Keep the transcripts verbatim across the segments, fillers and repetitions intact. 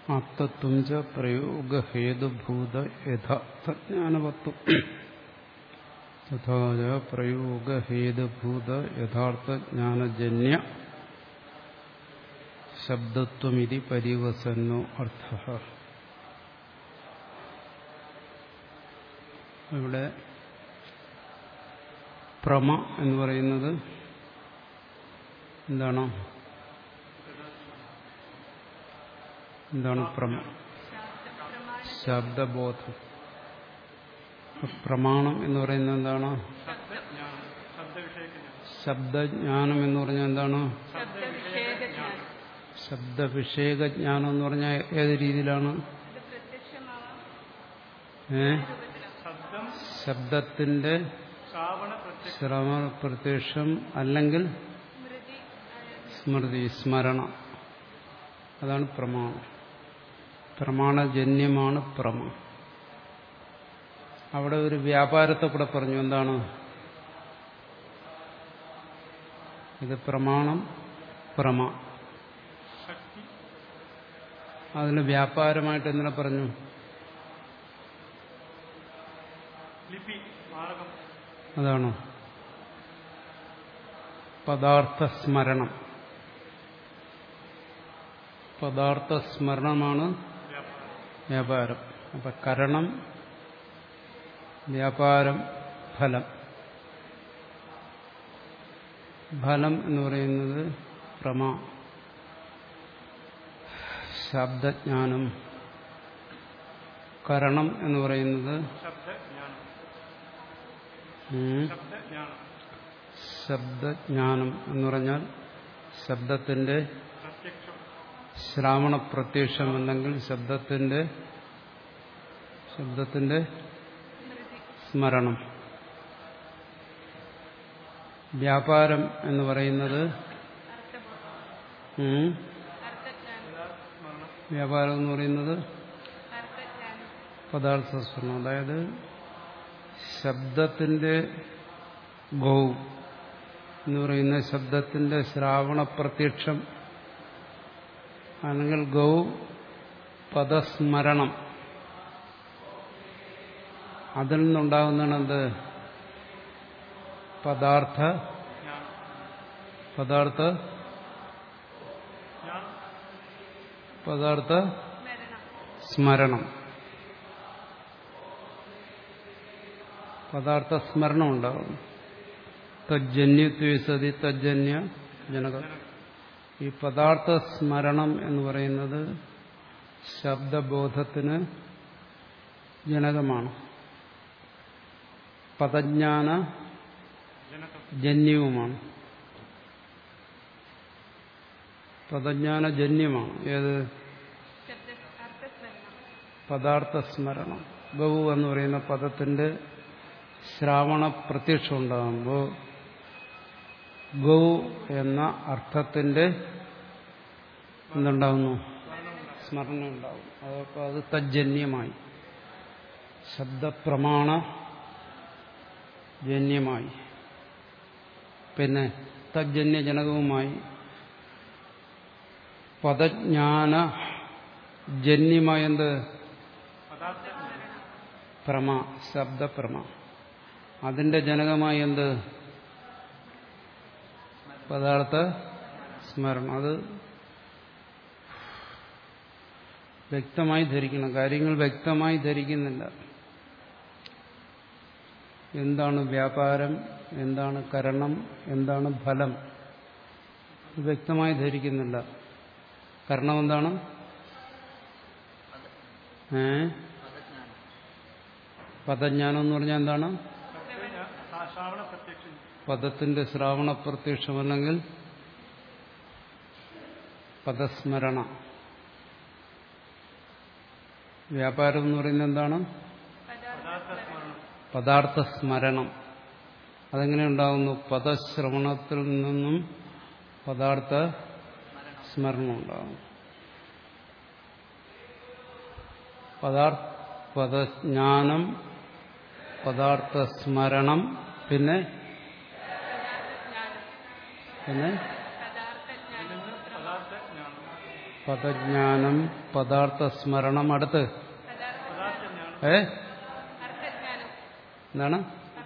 ആപ്തത്വം ച പ്രയോഗഹേതുഭൂത യഥാർത്ഥജ്ഞാനവത്വം തഥാ ച പ്രയോഗഹേതുഭൂത യഥാർത്ഥജ്ഞാനജന്യ ശബ്ദത്വമിതി പരിവസന്നോ അർത്ഥഃ. ഇവിടെ പ്രമ എന്ന് പറയുന്നത് എന്താണ്? എന്താണ് പ്രമ? ശബ്ദബോധം. പ്രമാണം എന്ന് പറയുന്നത് എന്താണ്? ശബ്ദജ്ഞാനം എന്ന് പറഞ്ഞാൽ എന്താണ്? ശബ്ദവിഷയകജ്ഞാനം എന്ന് പറഞ്ഞാൽ ഏത് രീതിയിലാണ്? ഏ ശബ്ദത്തിന്റെ ശ്രവണ പ്രത്യക്ഷം അല്ലെങ്കിൽ സ്മൃതി സ്മരണ, അതാണ് പ്രമാണം. പ്രമാണജന്യമാണ് പ്രമ. അവിടെ ഒരു വ്യാപാരത്തെ കൂടെ പറഞ്ഞു. എന്താണ് ഇത്? പ്രമാണം പ്രമ. അതിന് വ്യാപാരമായിട്ട് എന്തിനെ പറഞ്ഞു? അതാണോ പദാർത്ഥ സ്മരണം. പദാർത്ഥ സ്മരണമാണ് വ്യാപാരം. അപ്പൊ കരണം, വ്യാപാരം, ഫലം. ഫലം എന്ന് പറയുന്നത് പ്രമ, ശബ്ദജ്ഞാനം. കരണം എന്ന് പറയുന്നത് ശബ്ദജ്ഞാനം എന്ന് പറഞ്ഞാൽ ശബ്ദത്തിന്റെ ശ്രാവണ പ്രത്യക്ഷം അല്ലെങ്കിൽ ശബ്ദത്തിന്റെ ശബ്ദത്തിന്റെ സ്മരണം. വ്യാപാരം എന്ന് പറയുന്നത് വ്യാപാരം എന്ന് പറയുന്നത് പദാർത്ഥ സ്മരണം. അതായത് ശബ്ദത്തിന്റെ ഗൗ എന്ന് പറയുന്ന ശബ്ദത്തിന്റെ ശ്രാവണ പ്രത്യക്ഷം അല്ലെങ്കിൽ ഗൗ പദസ്മരണം, അതിൽ നിന്നുണ്ടാകുന്നതാണ് എന്ത്? പദാർത്ഥ പദാർത്ഥ പദാർത്ഥ സ്മരണം. പദാർത്ഥ സ്മരണം ഉണ്ടാകും. തജ്ജന്യത്വേ സതി തജ്ജന്യ ജനക. ഈ പദാർത്ഥ സ്മരണം എന്ന് പറയുന്നത് ശബ്ദബോധത്തിന് ജനകമാണ്. പദജ്ഞാന ജന്യവുമാണ്. പദജ്ഞാനജന്യമാണ്. ഏത്? പദാർത്ഥ സ്മരണം. ഗൗ എന്ന് പറയുന്ന പദത്തിന്റെ ശ്രാവണ പ്രത്യക്ഷം ഉണ്ടാകുമ്പോൾ ഗൗ എന്ന അർത്ഥത്തിന്റെ എന്തുണ്ടാകുന്നു? സ്മരണ ഉണ്ടാകും. അതപ്പോൾ അത് തജ്ജന്യമായി, ശബ്ദപ്രമാണ ജന്യമായി, പിന്നെ തജ്ജന്യജനകവുമായി. പദജ്ഞാന ജന്യമായ എന്ത്? പ്രമ, ശബ്ദപ്രമ. അതിന്റെ ജനകമായി എന്ത്? പദാർത്ഥ സ്മരണം. അത് വ്യക്തമായി ധരിക്കണം. കാര്യങ്ങൾ വ്യക്തമായി ധരിക്കുന്നില്ല. എന്താണ് വ്യാപാരം, എന്താണ് കരണം, എന്താണ് ഫലം, വ്യക്തമായി ധരിക്കുന്നില്ല. കാരണം എന്താണ്? ഏ പദജ്ഞാനം എന്ന് പറഞ്ഞാൽ എന്താണ്? പദത്തിന്റെ ശ്രാവണ പ്രത്യക്ഷം അല്ലെങ്കിൽ പദസ്മരണ. വ്യാപാരം എന്ന് പറയുന്നത് എന്താണ്? പദാർത്ഥ സ്മരണം. അതെങ്ങനെ ഉണ്ടാകുന്നു? പദശ്രവണത്തിൽ നിന്നും പദാർത്ഥ സ്മരണം ഉണ്ടാകും. പദാർത്ഥ പദജ്ഞാനം, പദാർത്ഥ സ്മരണം, പിന്നെ പിന്നെ പദജ്ഞാനം, പദാർത്ഥ സ്മരണം. അടുത്ത് ഏ എന്താണ്?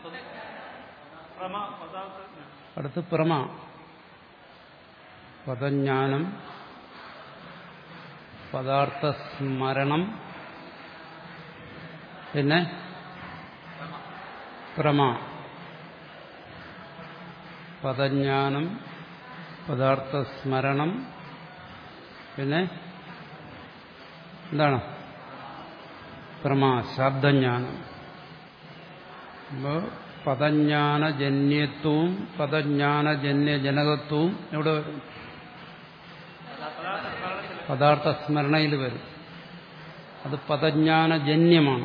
അടുത്ത് പ്രമ. പദജ്ഞാനം, പദാർത്ഥ സ്മരണം, പിന്നെ പ്രമ. പദജ്ഞാനം, പദാർത്ഥ സ്മരണം, പിന്നെ എന്താണ്? പ്രമ, ശബ്ദജ്ഞാനം. അപ്പോൾ പദജ്ഞാനജന്യത്വവും പദജ്ഞാനജന്യജനകത്വവും എവിടെ വരും? പദാർത്ഥ സ്മരണയിൽ വരും. അത് പദജ്ഞാനജന്യമാണ്.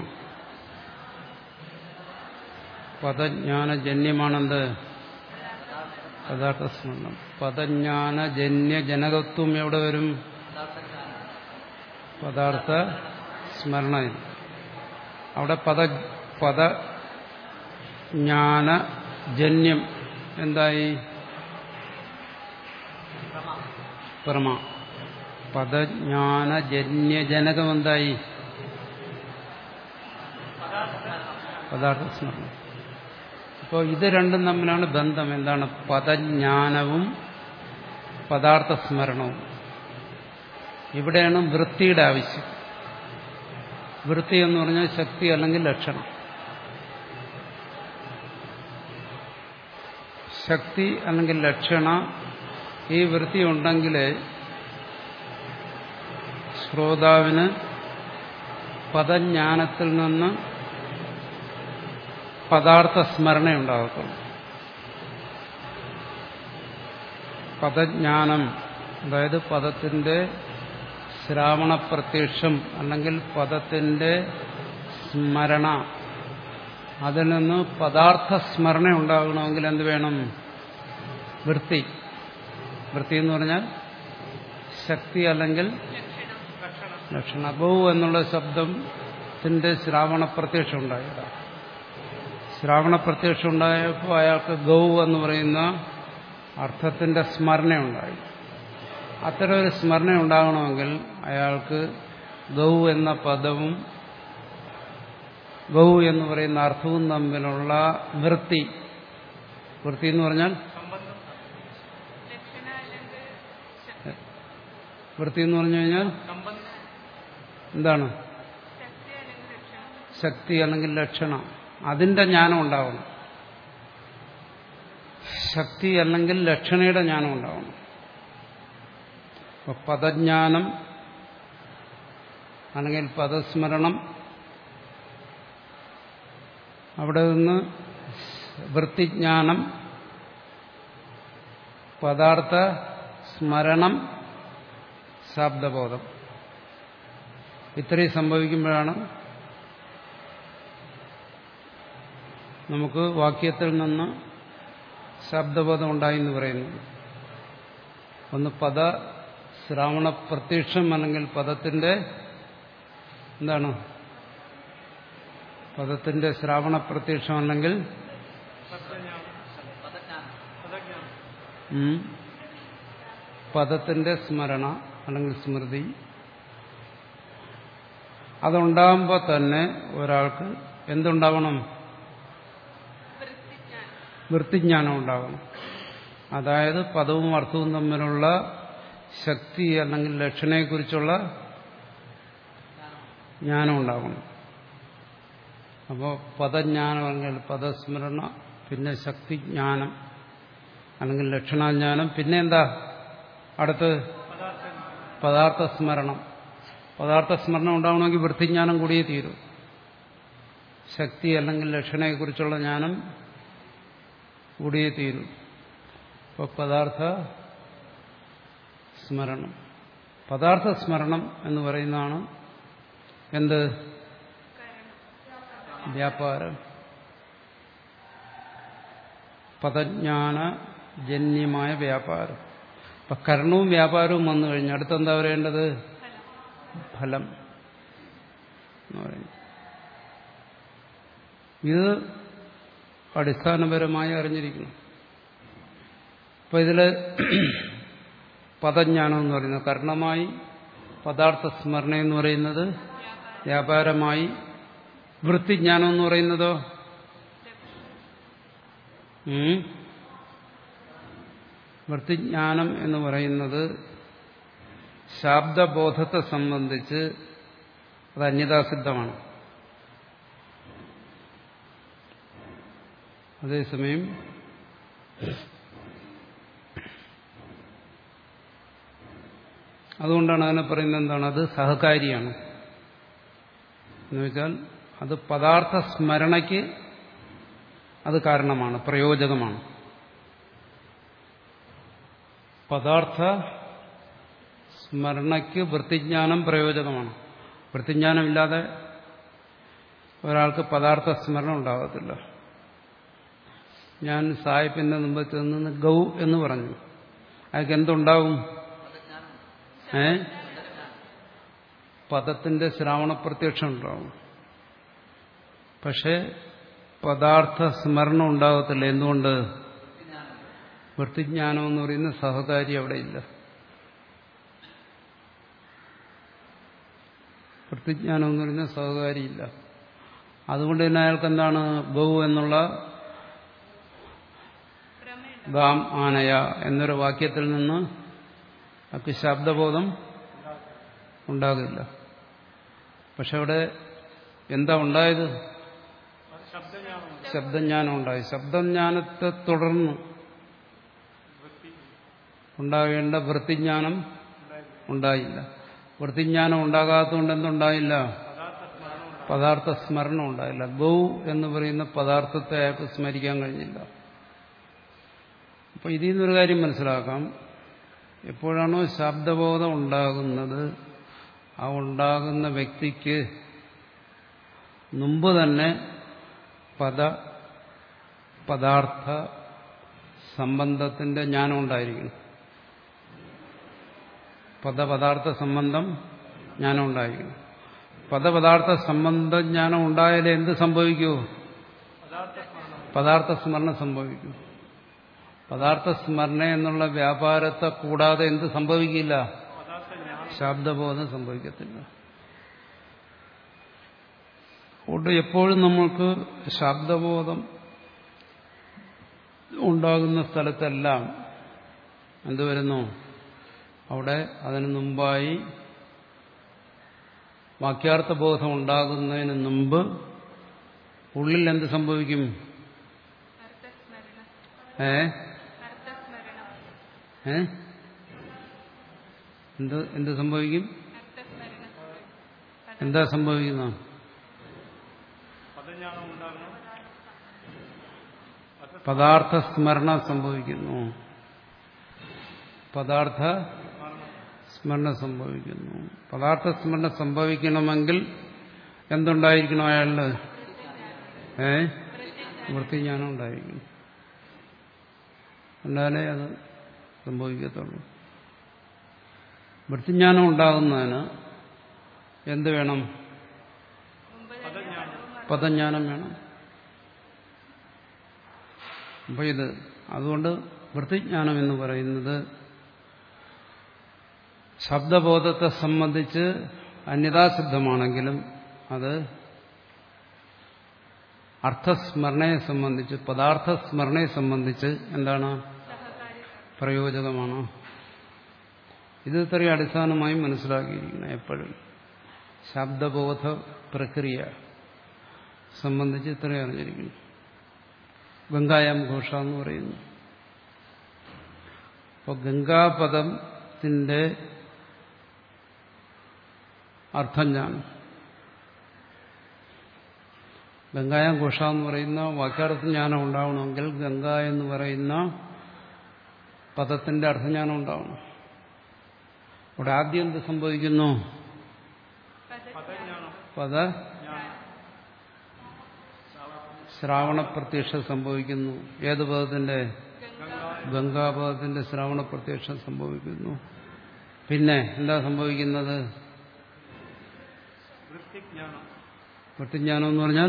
പദജ്ഞാനജന്യമാണെന്ത്? പദാർത്ഥ സ്മരണം. പദജ്ഞാനജന്യജനകത്വം എവിടെ വരും? പദാർത്ഥ സ്മരണയിൽ. അവിടെ പദ പദജ്ഞാനജന്യം എന്തായി? പ്രമ. പദജ്ഞാനജന്യജനകം എന്തായി? പദാർത്ഥ സ്മരണം. അപ്പോൾ ഇത് രണ്ടും തമ്മിലാണ് ബന്ധം. എന്താണ്? പദജ്ഞാനവും പദാർത്ഥ സ്മരണവും. ഇവിടെയാണ് വൃത്തിയുടെ ആവശ്യം. വൃത്തി എന്ന് പറഞ്ഞാൽ ശക്തി അല്ലെങ്കിൽ ലക്ഷണം. ശക്തി അല്ലെങ്കിൽ ലക്ഷണ ഈ വൃത്തി ഉണ്ടെങ്കിൽ ശ്രോതാവിന് പദജ്ഞാനത്തിൽ നിന്ന് പദാർത്ഥ സ്മരണയുണ്ടാകത്തുള്ളൂ. പദജ്ഞാനം അതായത് പദത്തിന്റെ ശ്രാവണപ്രത്യക്ഷം അല്ലെങ്കിൽ പദത്തിന്റെ സ്മരണ, അതിൽ നിന്ന് പദാർത്ഥ സ്മരണ ഉണ്ടാകണമെങ്കിൽ എന്ത് വേണം? വൃത്തി. വൃത്തി എന്ന് പറഞ്ഞാൽ ശക്തി അല്ലെങ്കിൽ ലക്ഷണ. ബഹു എന്നുള്ള ശബ്ദത്തിന്റെ ശ്രാവണപ്രത്യക്ഷം ഉണ്ടായതാണ്. ശ്രാവണപ്രത്യക്ഷം ഉണ്ടായപ്പോൾ അയാൾക്ക് ഗൗ എന്ന് പറയുന്ന അർത്ഥത്തിന്റെ സ്മരണയുണ്ടായി. അത്തരം ഒരു സ്മരണ ഉണ്ടാകണമെങ്കിൽ അയാൾക്ക് ഗൗ എന്ന പദവും ഗൗ എന്ന് പറയുന്ന അർത്ഥവും തമ്മിലുള്ള വൃത്തി. വൃത്തി എന്ന് പറഞ്ഞാൽ വൃത്തി എന്ന് പറഞ്ഞു കഴിഞ്ഞാൽ എന്താണ്? ശക്തി അല്ലെങ്കിൽ ലക്ഷണം. അതിന്റെ ജ്ഞാനം ഉണ്ടാവണം. ശക്തി അല്ലെങ്കിൽ ലക്ഷണയുടെ ജ്ഞാനം ഉണ്ടാവണം. അപ്പോൾ പദജ്ഞാനം അല്ലെങ്കിൽ പദസ്മരണം, അവിടെ നിന്ന് വൃത്തിജ്ഞാനം, പദാർത്ഥ സ്മരണം, ശബ്ദബോധം. ഇത്രയും സംഭവിക്കുമ്പോഴാണ് നമുക്ക് വാക്യത്തിൽ നിന്ന് ശബ്ദബോധം ഉണ്ടായി എന്ന് പറയുന്നത്. ഒന്ന് പദ ശ്രാവണ പ്രത്യക്ഷം അല്ലെങ്കിൽ പദത്തിന്റെ എന്താണ്? പദത്തിന്റെ ശ്രാവണ പ്രത്യക്ഷം അല്ലെങ്കിൽ പദത്തിന്റെ സ്മരണ അല്ലെങ്കിൽ സ്മൃതി. അതുണ്ടാകുമ്പോൾ തന്നെ ഒരാൾക്ക് എന്തുണ്ടാവണം? വൃത്തിജ്ഞാനം ഉണ്ടാകണം. അതായത് പദവും അർത്ഥവും തമ്മിലുള്ള ശക്തി അല്ലെങ്കിൽ ലക്ഷണയെക്കുറിച്ചുള്ള ജ്ഞാനം ഉണ്ടാകണം. അപ്പോൾ പദജ്ഞാനം അല്ലെങ്കിൽ പദസ്മരണ, പിന്നെ ശക്തിജ്ഞാനം അല്ലെങ്കിൽ ലക്ഷണാജ്ഞാനം, പിന്നെ എന്താ അടുത്ത്? പദാർത്ഥ സ്മരണം. പദാർത്ഥ സ്മരണം ഉണ്ടാവണമെങ്കിൽ വൃത്തിജ്ഞാനം കൂടിയേ തീരും. ശക്തി അല്ലെങ്കിൽ ലക്ഷണയെക്കുറിച്ചുള്ള ജ്ഞാനം കൂടിയേ തീരും. അപ്പോൾ പദാർത്ഥ സ്മരണം. പദാർത്ഥ സ്മരണം എന്ന് പറയുന്നതാണ് എന്ത്? വ്യാപാരം. പദജ്ഞാനജന്യമായ വ്യാപാരം. അപ്പൊ കരണവും വ്യാപാരവും വന്നു കഴിഞ്ഞു. അടുത്തെന്താ പറയേണ്ടത്? ഫലം എന്ന് പറയുന്നത്. ഇത് അടിസ്ഥാനപരമായി അറിഞ്ഞിരിക്കണം. അപ്പൊ ഇതില് പദജ്ഞാനം എന്ന് പറയുന്നത് കർണമായി പദാർത്ഥ സ്മരണ എന്ന് പറയുന്നത് വ്യാപാരമായി, വൃത്തിജ്ഞാനം എന്ന് പറയുന്നതോ വൃത്തിജ്ഞാനം എന്ന് പറയുന്നത് ശാബ്ദബോധത്തെ സംബന്ധിച്ച് അത് അന്യഥാസിദ്ധമാണ്. അതേസമയം അതുകൊണ്ടാണ് അതിനെ പറയുന്നത് എന്താണ്, അത് സഹകാരിയാണ്. എന്നുവെച്ചാൽ അത് പദാർത്ഥ സ്മരണയ്ക്ക് അത് കാരണമാണ്, പ്രയോജകമാണ്. പദാർത്ഥ സ്മരണയ്ക്ക് വൃത്തിജ്ഞാനം പ്രയോജകമാണ്. വൃത്തിജ്ഞാനമില്ലാതെ ഒരാൾക്ക് പദാർത്ഥ സ്മരണ ഉണ്ടാകത്തില്ല. ഞാൻ സായിപ്പിന്റെ മുമ്പത്ത് നിന്ന് ഗൗ എന്ന് പറഞ്ഞു, അയാൾക്ക് എന്തുണ്ടാവും? ഏ പദത്തിന്റെ ശ്രാവണ പ്രത്യക്ഷം ഉണ്ടാവും. പക്ഷെ പദാർത്ഥ സ്മരണ ഉണ്ടാകത്തില്ല. എന്തുകൊണ്ട്? വൃത്തിജ്ഞാനം എന്ന് പറയുന്ന സഹകാരി അവിടെ ഇല്ല. വൃത്തിജ്ഞാനം എന്ന് പറയുന്ന സഹകാരി ഇല്ല. അതുകൊണ്ട് തന്നെ അയാൾക്ക് എന്താണ് ബഹു എന്നുള്ള ഗാം ആനയ എന്നൊരു വാക്യത്തിൽ നിന്ന് അയാൾക്ക് ശബ്ദബോധം ഉണ്ടാകില്ല. പക്ഷെ അവിടെ എന്താ ഉണ്ടായത്? ശബ്ദജ്ഞാനം ഉണ്ടായി. ശബ്ദജ്ഞാനത്തെ തുടർന്ന് ഉണ്ടാകേണ്ട വൃത്തിജ്ഞാനം ഉണ്ടായില്ല. വൃത്തിജ്ഞാനം ഉണ്ടാകാത്തതുകൊണ്ട് എന്തുണ്ടായില്ല? പദാർത്ഥ സ്മരണ ഉണ്ടായില്ല. ഗൗ എന്ന് പറയുന്ന പദാർത്ഥത്തെ അയാൾക്ക് സ്മരിക്കാൻ കഴിഞ്ഞില്ല. അപ്പൊ ഇതിൽ നിന്നൊരു കാര്യം മനസ്സിലാക്കാം. എപ്പോഴാണോ ശബ്ദബോധം ഉണ്ടാകുന്നത്, ആ ഉണ്ടാകുന്ന വ്യക്തിക്ക് മുമ്പ് തന്നെ പദ പദാർത്ഥ സംബന്ധത്തിന്റെ ജ്ഞാനം ഉണ്ടായിരിക്കണം. പദപദാർത്ഥ സംബന്ധം ജ്ഞാനം ഉണ്ടായിരിക്കണം. പദപദാർത്ഥ സംബന്ധ ജ്ഞാനം ഉണ്ടായാലേ എന്ത് സംഭവിക്കൂ? പദാർത്ഥ സ്മരണ സംഭവിക്കൂ. പദാർത്ഥ സ്മരണ എന്നുള്ള വ്യാപാരത്തെ കൂടാതെ എന്ത് സംഭവിക്കില്ല? ശബ്ദബോധം സംഭവിക്കത്തില്ല. അതുകൊണ്ട് എപ്പോഴും നമ്മൾക്ക് ശബ്ദബോധം ഉണ്ടാകുന്ന സ്ഥലത്തെല്ലാം എന്തുവരുന്നു? അവിടെ അതിനു മുമ്പായി വാക്യാർത്ഥബോധം ഉണ്ടാകുന്നതിന് മുമ്പ് ഉള്ളിൽ എന്ത് സംഭവിക്കും? ഏ ഏ എന്ത് എന്ത് സംഭവിക്കും? എന്താ സംഭവിക്കുന്ന? പദാർത്ഥ സ്മരണ സംഭവിക്കുന്നു. പദാർത്ഥ സ്മരണ സംഭവിക്കുന്നു. പദാർത്ഥ സ്മരണ സംഭവിക്കണമെങ്കിൽ എന്തുണ്ടായിരിക്കണം അയാളില്? ഏ വൃത്തിജ്ഞാനം ഉണ്ടായിരിക്കണം. എന്നാലേ അത് സംഭവിക്കത്തുള്ളൂ. വൃത്തിജ്ഞാനം ഉണ്ടാകുന്നതിന് എന്ത് വേണം? പദജ്ഞാനം വേണം. അപ്പൊ ഇത് അതുകൊണ്ട് വൃത്തിജ്ഞാനം എന്ന് പറയുന്നത് ശബ്ദബോധത്തെ സംബന്ധിച്ച് അന്യഥാസിദ്ധമാണെങ്കിലും അത് അർത്ഥസ്മരണയെ സംബന്ധിച്ച്, പദാർത്ഥ സ്മരണയെ സംബന്ധിച്ച് എന്താണ്? പ്രയോജകമാണ്. ഇത് ഇത്രയും അടിസ്ഥാനമായി മനസ്സിലാക്കിയിരിക്കണം. എപ്പോഴും ശബ്ദബോധ പ്രക്രിയ സംബന്ധിച്ച് ഇത്രയും അറിഞ്ഞിരിക്കുന്നു. ഗംഗായാം ഘോഷ എന്ന് പറയുന്നു. അപ്പോൾ ഗംഗാപദത്തിന്റെ അർത്ഥം ഞാൻ ഗംഗായാം ഘോഷ എന്ന് പറയുന്ന വാക്യാർത്ഥം ജ്ഞാനം ഉണ്ടാവണമെങ്കിൽ ഗംഗ എന്ന് പറയുന്ന പദത്തിന്റെ അർത്ഥജ്ഞാനം ഉണ്ടാവണം. അവിടെ ആദ്യം എന്ത് സംഭവിക്കുന്നു? പദ ശ്രാവണ പ്രത്യക്ഷം സംഭവിക്കുന്നു. ഏത് പദത്തിന്റെ? ഗംഗാപദത്തിന്റെ ശ്രാവണ പ്രത്യക്ഷം സംഭവിക്കുന്നു. പിന്നെ എന്താ സംഭവിക്കുന്നത്? വൃത്തിജ്ഞാനം എന്ന് പറഞ്ഞാൽ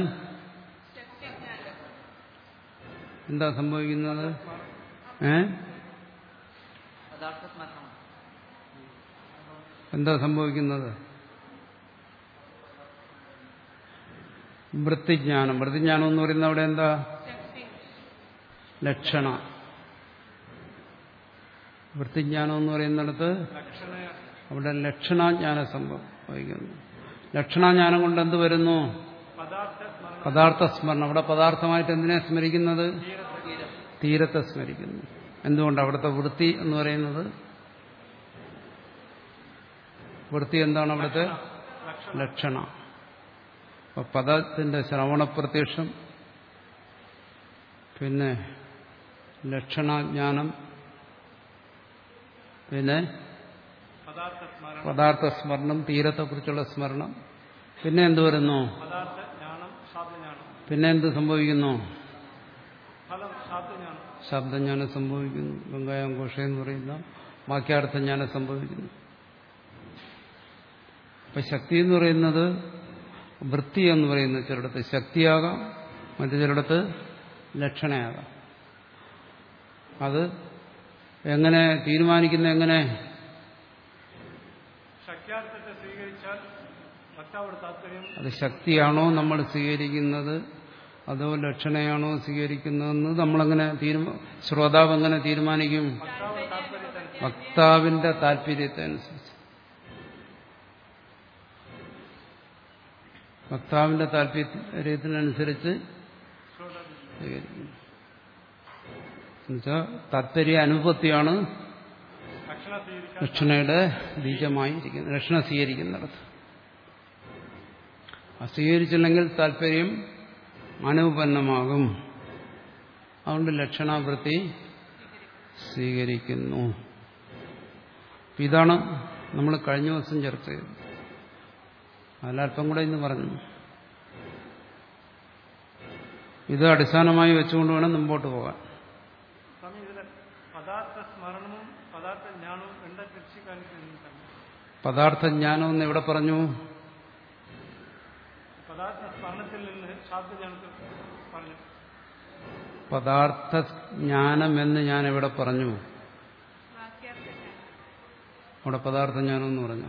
എന്താ സംഭവിക്കുന്നത്? ഏ എന്താ സംഭവിക്കുന്നത്? വൃത്തിജ്ഞാനം. വൃത്തിജ്ഞാനം എന്ന് പറയുന്നത് അവിടെ എന്താ? ലക്ഷണ. വൃത്തിജ്ഞാനം എന്ന് പറയുന്നിടത്ത് അവിടെ ലക്ഷണാജ്ഞാനം സംഭവിക്കുന്നു. ലക്ഷണാജ്ഞാനം കൊണ്ട് എന്ത് വരുന്നു? പദാർത്ഥ സ്മരണം. അവിടെ പദാർത്ഥമായിട്ട് എന്തിനെ സ്മരിക്കുന്നത്? തീരത്തെ സ്മരിക്കുന്നു. എന്തുകൊണ്ട്? അവിടുത്തെ വൃത്തി എന്ന് പറയുന്നത്, വൃത്തി എന്താണ് അവിടുത്തെ? ലക്ഷണ. അപ്പൊ പദത്തിന്റെ ശ്രവണപ്രത്യക്ഷം, പിന്നെ ലക്ഷണാജ്ഞാനം, പിന്നെ പദാർത്ഥ സ്മരണം, തീരത്തെക്കുറിച്ചുള്ള സ്മരണം. പിന്നെ എന്ത് വരുന്നു? പിന്നെ എന്ത് സംഭവിക്കുന്നു? ശബ്ദജ്ഞാനം സംഭവിക്കുന്നു. ഗംഗായാം ഘോഷ എന്ന് പറയുന്ന വാക്യാർത്ഥജ്ഞാനം സംഭവിക്കുന്നു. അപ്പൊ ശക്തി എന്ന് പറയുന്നത്, വൃത്തി എന്ന് പറയുന്നത് ചിലയിടത്ത് ശക്തിയാകാം, മറ്റു ചിലയിടത്ത് ലക്ഷണയാകാം. അത് എങ്ങനെ തീരുമാനിക്കുന്ന? എങ്ങനെ? അത് ശക്തിയാണോ നമ്മൾ സ്വീകരിക്കുന്നത്, അതോ ലക്ഷണയാണോ സ്വീകരിക്കുന്നതെന്ന് നമ്മളെങ്ങനെ തീരുമാ ശ്രോതാവ് എങ്ങനെ തീരുമാനിക്കും? വക്താവിന്റെ താല്പര്യത്തെ അനുസരിച്ച്. വക്താവിന്റെ താല്പര്യത്തിനനുസരിച്ച് സ്വീകരിക്കുന്നു. എന്നുവെച്ചാൽ താല്പര്യ അനുപത്തിയാണ് ലക്ഷണയുടെ ബീജമായി ഇരിക്കുന്നത്. ലക്ഷണ സ്വീകരിക്കുന്നിടത്ത് സ്വീകരിച്ചില്ലെങ്കിൽ താല്പര്യം അനുപന്നമാകും. അതുകൊണ്ട് ലക്ഷണാവൃത്തി സ്വീകരിക്കുന്നു. ഇതാണ് നമ്മൾ കഴിഞ്ഞ ദിവസം ചർച്ച ചെയ്തത്. അതിലല്പം കൂടെ ഇന്ന് പറഞ്ഞു. ഇത് അടിസ്ഥാനമായി വെച്ചുകൊണ്ട് വേണം മുമ്പോട്ട് പോകാൻ. പദാർത്ഥജ്ഞാനം എന്ന് എവിടെ പറഞ്ഞു? പദാർത്ഥജ്ഞാനം എന്ന് ഞാൻ എവിടെ പറഞ്ഞു? അവിടെ പദാർത്ഥജ്ഞാനം എന്ന് പറഞ്ഞു.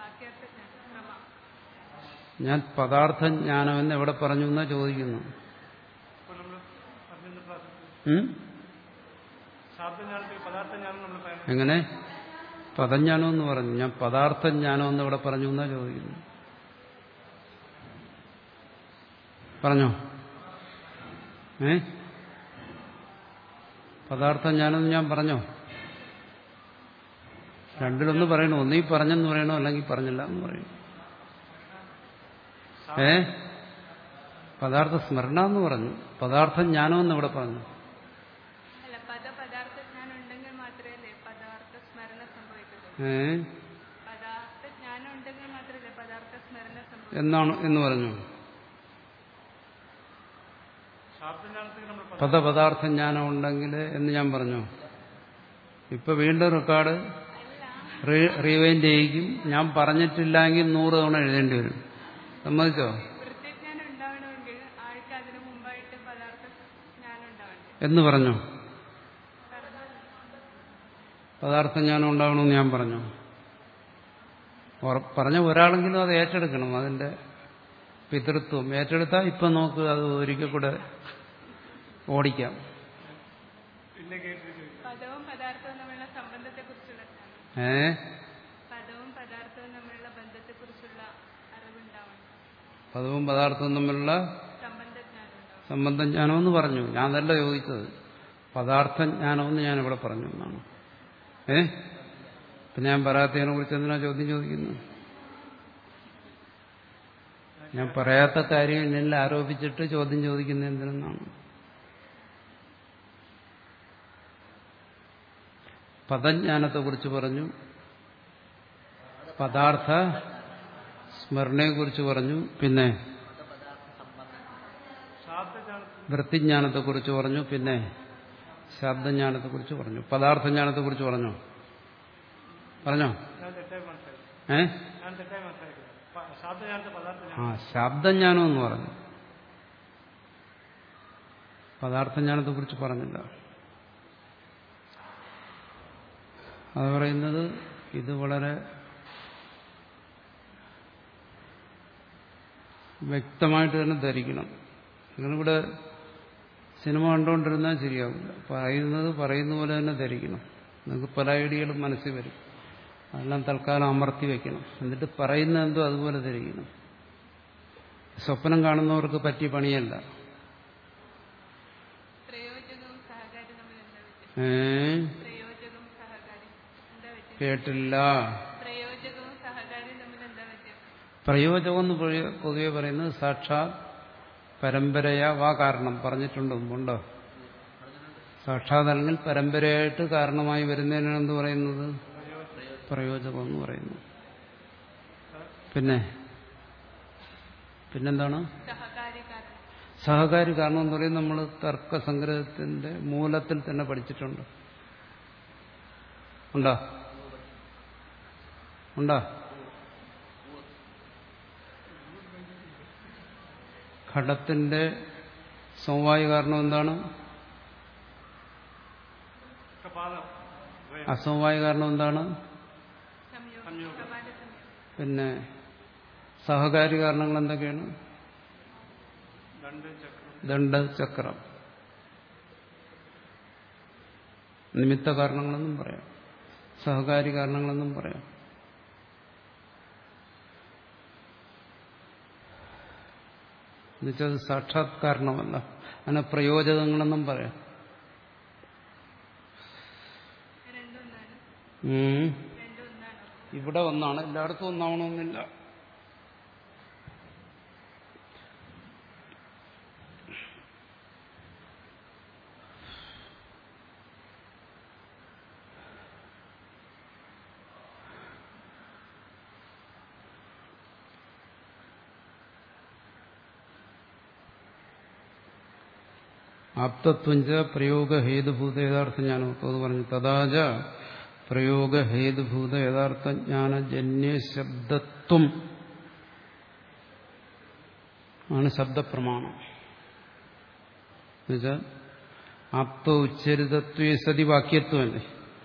ഞാൻ പദാർത്ഥജ്ഞാനം എന്ന് എവിടെ പറഞ്ഞു എന്നാ ചോദിക്കുന്നു. എങ്ങനെ? പദജ്ഞാനം എന്ന് പറഞ്ഞു. ഞാൻ പദാർത്ഥജ്ഞാനം എന്ന് എവിടെ പറഞ്ഞു എന്നാ ചോദിക്കുന്നു. പറഞ്ഞോ? ഏ പദാർത്ഥജ്ഞാനം ഞാൻ പറഞ്ഞോ? രണ്ടിലൊന്ന് പറയണോ? ഒന്നീ പറഞ്ഞെന്ന് പറയണോ, അല്ലെങ്കിൽ പറഞ്ഞില്ല എന്ന് പറയണോ? ഏ പദാർത്ഥ സ്മരണ എന്ന് പറഞ്ഞു. പദാർത്ഥജ്ഞാനം എന്ന് ഇവിടെ പറഞ്ഞു. ഏ എന്നാണ് എന്ന് പറഞ്ഞു. പദപദാർത്ഥജ്ഞാനം ഉണ്ടെങ്കിൽ എന്ന് ഞാൻ പറഞ്ഞു. ഇപ്പൊ വീണ്ടും റെക്കോർഡ് റീവൈൻഡ് ചെയ്യിക്കും. ഞാൻ പറഞ്ഞിട്ടില്ലെങ്കിൽ നൂറ് തവണ എഴുതേണ്ടി വരും. സമ്മതിച്ചോ? എന്ന് പറഞ്ഞു. പദാർത്ഥജ്ഞാനം ഉണ്ടാവണമെന്ന് ഞാൻ പറഞ്ഞു. പറഞ്ഞ ഒരാളെങ്കിലും അത് ഏറ്റെടുക്കണം. അതിന്റെ പിതൃത്വം ഏറ്റെടുത്താൽ ഇപ്പൊ നോക്ക്, അത് ഒരിക്കൽ കൂടെ ഓടിക്കാം. ഏ പദവും പദാർത്ഥവും തമ്മിലുള്ള സംബന്ധജ്ഞാനമെന്ന് പറഞ്ഞു. ഞാൻ അതല്ല ചോദിച്ചത്. പദാർത്ഥജ്ഞാനമെന്ന് ഞാൻ ഇവിടെ പറഞ്ഞു എന്നാണ്. ഏ പിന്നെ ഞാൻ പറയാത്തതിനെ കുറിച്ച് എന്തിനാ ചോദ്യം ചോദിക്കുന്നത്? ഞാൻ പറയാത്ത കാര്യം എന്നിൽ ആരോപിച്ചിട്ട് ചോദ്യം ചോദിക്കുന്നത് എന്തിനാണ്? പദജ്ഞാനത്തെക്കുറിച്ച് പറഞ്ഞു, പദാർത്ഥ സ്മരണയെക്കുറിച്ച് പറഞ്ഞു, പിന്നെ വൃത്തിജ്ഞാനത്തെക്കുറിച്ച് പറഞ്ഞു, പിന്നെ ശബ്ദജ്ഞാനത്തെക്കുറിച്ച് പറഞ്ഞു. പദാർത്ഥജ്ഞാനത്തെക്കുറിച്ച് പറഞ്ഞു പറഞ്ഞോ? ഏ ആ ശബ്ദജ്ഞാനം എന്ന് പറഞ്ഞു. പദാർത്ഥജ്ഞാനത്തെക്കുറിച്ച് പറഞ്ഞില്ല. അത് പറയുന്നത് ഇത് വളരെ വ്യക്തമായിട്ട് തന്നെ ധരിക്കണം. നിങ്ങളിവിടെ സിനിമ കണ്ടുകൊണ്ടിരുന്നാൽ ശരിയാവില്ല. പറയുന്നത് പറയുന്ന പോലെ തന്നെ ധരിക്കണം. നിങ്ങൾക്ക് പല ഐഡിയകളും മനസ്സിൽ വരും. അതെല്ലാം തൽക്കാലം അമർത്തി വയ്ക്കണം. എന്നിട്ട് പറയുന്ന എന്തോ അതുപോലെ ധരിക്കണം. സ്വപ്നം കാണുന്നവർക്ക് പറ്റിയ പണിയല്ല. ഏ കേട്ടില്ല. പ്രയോജകം എന്ന് പൊതുവെ പറയുന്നത് സാക്ഷാത് പരമ്പരയാ വാ കാരണം പറഞ്ഞിട്ടുണ്ടോ മുമ്പുണ്ടോ? സാക്ഷാത് അല്ലെങ്കിൽ പരമ്പരയായിട്ട് കാരണമായി വരുന്നതിനാണ് എന്ത് പറയുന്നത്? പ്രയോജകം എന്ന് പറയുന്നു. പിന്നെ പിന്നെന്താണ് സഹകാരി കാരണം എന്ന് പറയുന്നത്? നമ്മൾ തർക്കസംഗ്രഹത്തിന്റെ മൂലത്തിൽ തന്നെ പഠിച്ചിട്ടുണ്ട്. ഉണ്ടോ ഉണ്ടോ ഘടത്തിന്റെ സമവായ കാരണം എന്താണ്? അസമവായ കാരണം എന്താണ്? പിന്നെ സഹകാരി കാരണങ്ങൾ എന്തൊക്കെയാണ്? ദണ്ഡ ചക്രം. നിമിത്ത കാരണങ്ങളെന്നും പറയാം, സഹകാരി കാരണങ്ങളെന്നും പറയാം. എന്നുവെച്ചാൽ സാക്ഷാത് കാരണമല്ല. അങ്ങനെ പ്രയോജകങ്ങളെന്നും പറയാം. ഇവിടെ ഒന്നാണ്, എല്ലായിടത്തും ഒന്നാവണമെന്നില്ല. ആപ്തത്വഞ്ച പ്രയോഗ ഹേതുഭൂത യഥാർത്ഥ ജ്ഞാനം അത് പറഞ്ഞു. തഥാച പ്രയോഗ ഹേതുഭൂത യഥാർത്ഥ ജ്ഞാനജന്യ ശബ്ദത്വം ആണ് ശബ്ദപ്രമാണം. എന്നുവെച്ചാൽ ആപ്ത ഉച്ചരിതത്വേ സതി വാക്യത്വമല്ലേ.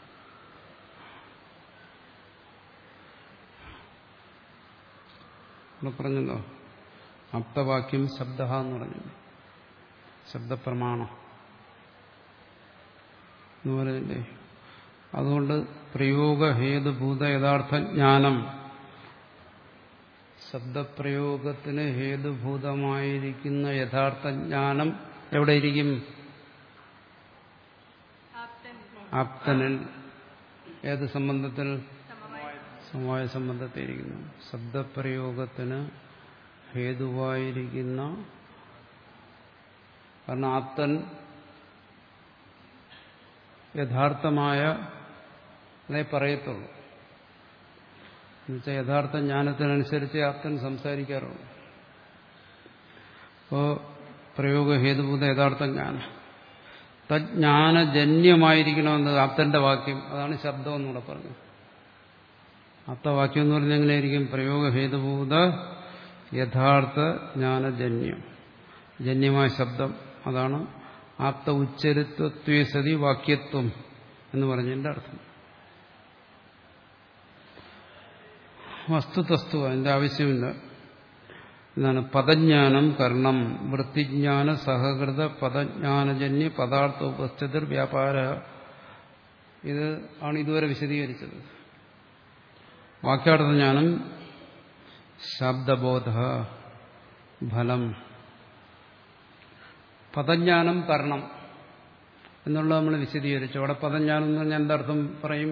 ഇവിടെ പറഞ്ഞല്ലോ ആപ്തവാക്യം ശബ്ദ എന്ന് പറഞ്ഞു. ശബ്ദപ്രമാണം എന്ന് പറയുന്നില്ലേ. അതുകൊണ്ട് പ്രയോഗഹേതുഭൂത യഥാർത്ഥ ജ്ഞാനം, ശബ്ദപ്രയോഗത്തിന് ഹേതുഭൂതമായിരിക്കുന്ന യഥാർത്ഥ ജ്ഞാനം എവിടെയിരിക്കും? ആപ്തനിൽ. ഏത് സംബന്ധത്തിൽ? സമവായ സംബന്ധത്തിൽ ഇരിക്കുന്നു. ശബ്ദപ്രയോഗത്തിന് ഹേതുവായിരിക്കുന്ന, കാരണം ആപ്തൻ യഥാർത്ഥമായ അതേ പറയത്തുള്ളൂ. എന്നുവെച്ചാൽ യഥാർത്ഥ ജ്ഞാനത്തിനനുസരിച്ച് ആപ്തൻ സംസാരിക്കാറുള്ളൂ. അപ്പോൾ പ്രയോഗഹേതുഭൂത യഥാർത്ഥ ജ്ഞാനം തജ്ഞാനജന്യമായിരിക്കണമെന്നത് ആപ്തന്റെ വാക്യം. അതാണ് ശബ്ദം എന്നൂടെ പറഞ്ഞത്. ആപ്തവാക്യം എന്ന് പറഞ്ഞാൽ എങ്ങനെയായിരിക്കും? പ്രയോഗഹേതുഭൂത യഥാർത്ഥ ജ്ഞാനജന്യം, ജന്യമായ ശബ്ദം. അതാണ് ആപ്ത ഉച്ചരിത്വത്വേ സതി വാക്യത്വം എന്ന് പറഞ്ഞതിന്റെ അർത്ഥം. വസ്തുതസ്തു അതിന്റെ ആവശ്യമില്ല. എന്താണ്? പദജ്ഞാനം കർണം വൃത്തിജ്ഞാന സഹകൃത പദജ്ഞാനജന്യ പദാർത്ഥ ഉപസ്ഥിതിർ വ്യാപാര. ഇത് ആണ് ഇതുവരെ വിശദീകരിച്ചത്. വാക്യാർത്ഥജ്ഞാനം ശബ്ദബോധ ഫലം. പദജ്ഞാനം കർണം എന്നുള്ളത് നമ്മൾ വിശദീകരിച്ചു. അവിടെ പദജ്ഞാനം എന്ന് പറഞ്ഞാൽ എന്താർത്ഥം പറയും?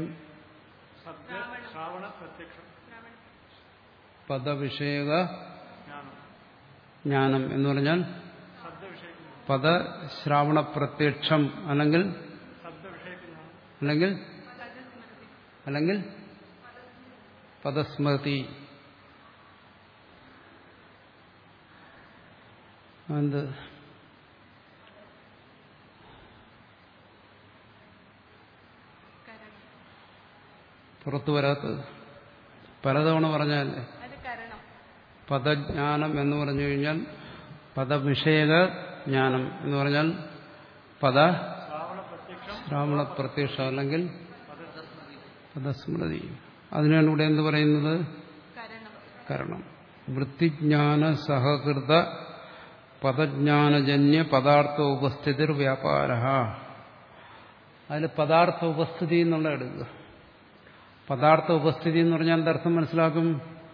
പദവിഷയക ജ്ഞാനം എന്ന് പറഞ്ഞാൽ പദശ്രാവണ പ്രത്യക്ഷം അല്ലെങ്കിൽ അല്ലെങ്കിൽ അല്ലെങ്കിൽ പദസ്മൃതി. എന്ത് പുറത്തു വരാത്തത് പലതവണ പറഞ്ഞല്ലേ. പദജ്ഞാനം എന്ന് പറഞ്ഞു കഴിഞ്ഞാൽ പദവിഷയക ജ്ഞാനം എന്ന് പറഞ്ഞാൽ പദ ശ്രാവണ പ്രത്യക്ഷ അല്ലെങ്കിൽ പദസ്മൃതി. അതിനാണ് ഇവിടെ എന്ത് പറയുന്നത്? കരണം. വൃത്തിജ്ഞാന സഹകൃത പദജ്ഞാനജന്യ പദാർത്ഥ ഉപസ്ഥിതിർ വ്യാപാര. അതിൽ പദാർത്ഥ ഉപസ്ഥിതി എന്നുള്ള എടുക്കുക. പദാർത്ഥ ഉപസ്ഥിതി എന്ന് പറഞ്ഞാൽ എന്തർത്ഥം മനസ്സിലാക്കും?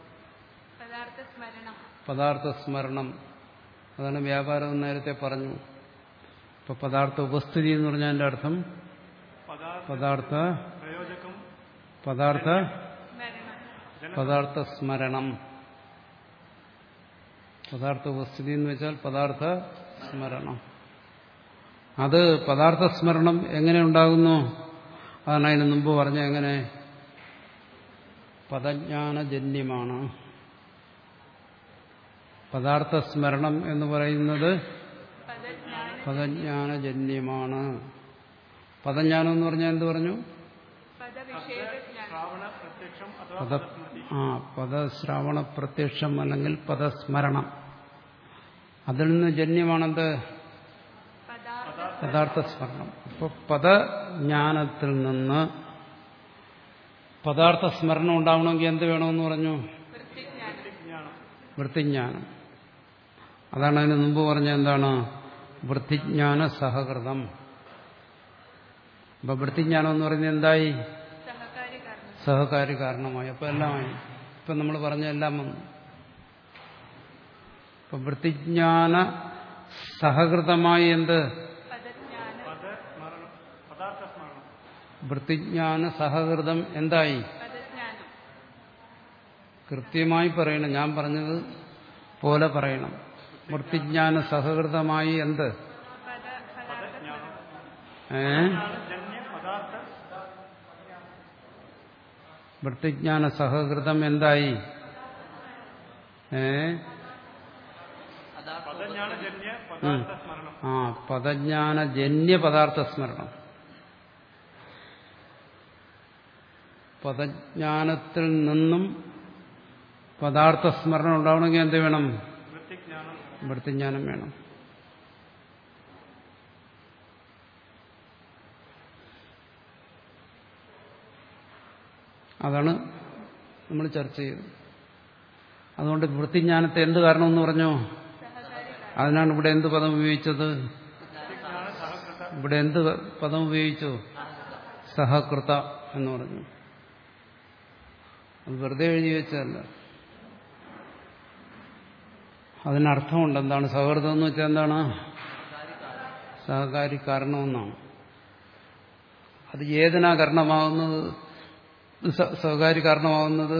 പദാർത്ഥ സ്മരണം. അതാണ് വ്യാപാരം നേരത്തെ പറഞ്ഞു. ഇപ്പൊ പദാർത്ഥ ഉപസ്ഥിതി എന്ന് പറഞ്ഞാൽ അതിന്റെ അർത്ഥം പദാർത്ഥ പദാർത്ഥ പദാർത്ഥ സ്മരണം. പദാർത്ഥ ഉപസ്ഥിതി എന്ന് വെച്ചാൽ പദാർത്ഥ സ്മരണം. അത് പദാർത്ഥ സ്മരണം എങ്ങനെ ഉണ്ടാകുന്നു? അതാണ് അതിന് മുമ്പ് പറഞ്ഞ എങ്ങനെ പദജ്ഞാനജന്യമാണ്. പദാർത്ഥ സ്മരണം എന്ന് പറയുന്നത് പദജ്ഞാനജന്യമാണ്. പദജ്ഞാനം എന്ന് പറഞ്ഞാൽ എന്ത് പറഞ്ഞു? പദ ആ പദശ്രാവണ പ്രത്യക്ഷം അല്ലെങ്കിൽ പദസ്മരണം. അതിൽ നിന്ന് ജന്യമാണെന്ത്? പദാർത്ഥ സ്മരണം. അപ്പോൾ പദജ്ഞാനത്തിൽ നിന്ന് പദാർത്ഥ സ്മരണം ഉണ്ടാവണമെങ്കിൽ എന്ത് വേണമെന്ന് പറഞ്ഞു? വൃത്തിജ്ഞാനം. അതാണ് അതിന് മുമ്പ് പറഞ്ഞ എന്താണ്? വൃത്തിജ്ഞാന സഹകൃതം. അപ്പൊ വൃത്തിജ്ഞാനം എന്ന് പറയുന്നത് എന്തായി? സഹകാരി കാരണമായി. അപ്പൊ എല്ലാമായി. ഇപ്പൊ നമ്മൾ പറഞ്ഞ എല്ലാം വന്നു. ഇപ്പൊ വൃത്തിജ്ഞാന സഹകൃതമായി എന്ത്? വൃത്തിജ്ഞാന സഹകൃതം എന്തായി? കൃത്യമായി പറയണം. ഞാൻ പറഞ്ഞത് പോലെ പറയണം. വൃത്തിജ്ഞാന സഹകൃതമായി എന്ത്? ഏ വൃത്തിജ്ഞാന സഹകൃതം എന്തായി? ഏ ആ പദജ്ഞാനജന്യ പദാർത്ഥ സ്മരണം. പദജ്ഞാനത്തിൽ നിന്നും പദാർത്ഥ സ്മരണം ഉണ്ടാവണമെങ്കിൽ എന്ത് വേണം? വൃത്തിജ്ഞാനം വേണം. അതാണ് നമ്മൾ ചർച്ച ചെയ്തത്. അതുകൊണ്ട് വൃത്തിജ്ഞാനത്തെ എന്ത് കാരണമെന്ന് പറഞ്ഞു? അതിനാണ് ഇവിടെ എന്ത് പദം ഉപയോഗിച്ചത്? ഇവിടെ എന്ത് പദം ഉപയോഗിച്ചു? സഹകൃത എന്ന് പറഞ്ഞു. അത് വെറുതെ എഴുതി വെച്ചതല്ല. അതിനർത്ഥമുണ്ട്. എന്താണ് സഹകൃതം എന്ന് വെച്ചാൽ? എന്താണ്? സഹകാരി കാരണമെന്നാണ്. അത് ഏതിനാ കാരണമാകുന്നത്? സഹകാരി കാരണമാകുന്നത്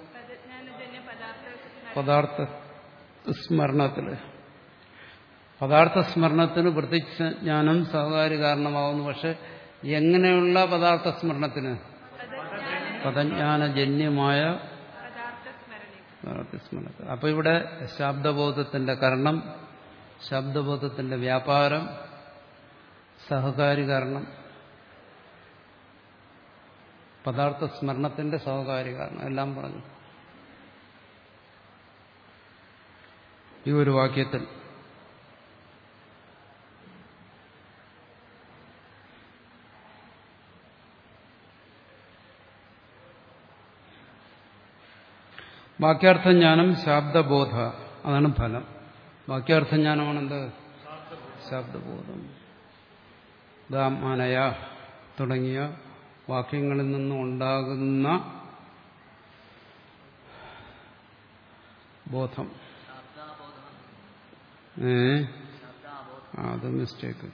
പദാർത്ഥ സ്മരണത്തില്. പദാർത്ഥ സ്മരണത്തിന് വൃത്തിജ്ഞാനം സഹകാരി കാരണമാകുന്നു. പക്ഷെ എങ്ങനെയുള്ള പദാർത്ഥ സ്മരണത്തിന്? പദജ്ഞാനജന്യമായ സ്മരണത്തിൽ. അപ്പൊ ഇവിടെ ശബ്ദബോധത്തിന്റെ കാരണം, ശബ്ദബോധത്തിന്റെ വ്യാപാരം, സഹകാരി കാരണം, പദാർത്ഥ സ്മരണത്തിന്റെ സഹകാരി കാരണം എല്ലാം പറഞ്ഞു ഈ ഒരു വാക്യത്തിൽ. വാക്യാർത്ഥജ്ഞാനം ശബ്ദബോധ, അതാണ് ഫലം. വാക്യാർത്ഥജ്ഞാനമാണെന്ത്? ശബ്ദബോധം. ദാമാനയ തുടങ്ങിയ വാക്യങ്ങളിൽ നിന്നും ഉണ്ടാകുന്ന ബോധം. ഏ അത് മിസ്റ്റേക്ക്.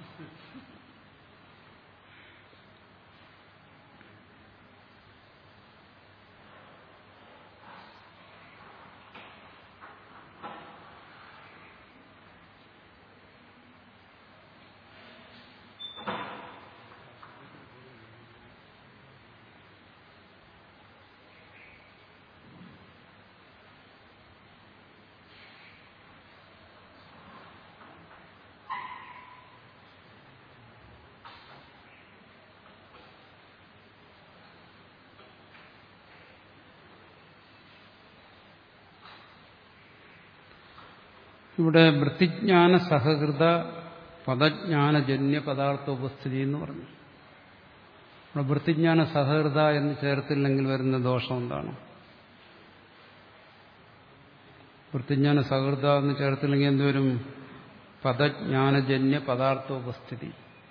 ഇവിടെ വൃത്തിജ്ഞാന സഹകൃത പദജ്ഞാനജന്യ പദാർത്ഥോപസ്ഥിതി എന്ന് പറഞ്ഞു. ഇവിടെ വൃത്തിജ്ഞാന സഹകൃത എന്ന് ചേർത്തില്ലെങ്കിൽ വരുന്ന ദോഷം എന്താണ്? വൃത്തിജ്ഞാന സഹൃദ എന്ന് ചേർത്തില്ലെങ്കിൽ എന്തുവരും? പദജ്ഞാനജന്യ പദാർത്ഥോപസ്ഥിതി.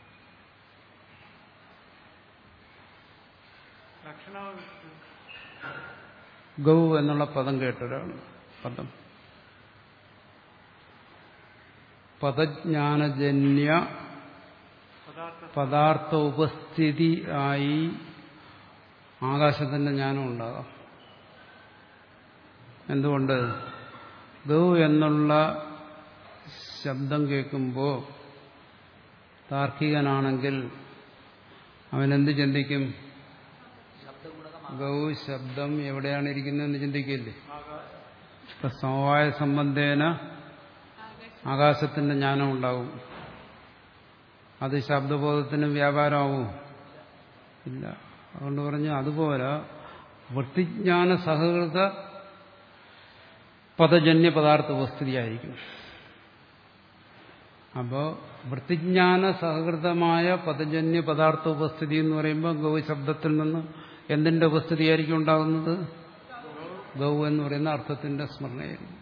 ഗൗ എന്നുള്ള പദം കേട്ടൊരാണ്. പദം പദജ്ഞാനജന്യ പദാർത്ഥ ഉപസ്ഥിതി ആയി ആകാശത്തിന്റെ ജ്ഞാനം ഉണ്ടാകാം. എന്തുകൊണ്ട്? ഗൗ എന്നുള്ള ശബ്ദം കേൾക്കുമ്പോൾ താർക്കികനാണെങ്കിൽ അവനെന്ത് ചിന്തിക്കും? ഗൗ ശബ്ദം എവിടെയാണ് ഇരിക്കുന്നതെന്ന് ചിന്തിക്കില്ലേ? ഇപ്പൊ സമവായ സംബന്ധേന ആകാശത്തിന്റെ ജ്ഞാനം ഉണ്ടാവും. അത് ശബ്ദബോധത്തിന് വ്യാപാരമാവും? ഇല്ല. അതുകൊണ്ട് പറഞ്ഞു അതുപോലെ വൃത്തിജ്ഞാന സഹകൃത പദജന്യ പദാർത്ഥ ഉപസ്ഥിതിയായിരിക്കും. അപ്പോൾ വൃത്തിജ്ഞാന സഹകൃതമായ പദജന്യ പദാർത്ഥ ഉപസ്ഥിതി എന്ന് പറയുമ്പോൾ ഗൗ ശബ്ദത്തിൽ നിന്ന് എന്തിന്റെ ഉപസ്ഥിതിയായിരിക്കും ഉണ്ടാകുന്നത്? ഗൗ എന്ന് പറയുന്ന അർത്ഥത്തിന്റെ സ്മരണയായിരിക്കും.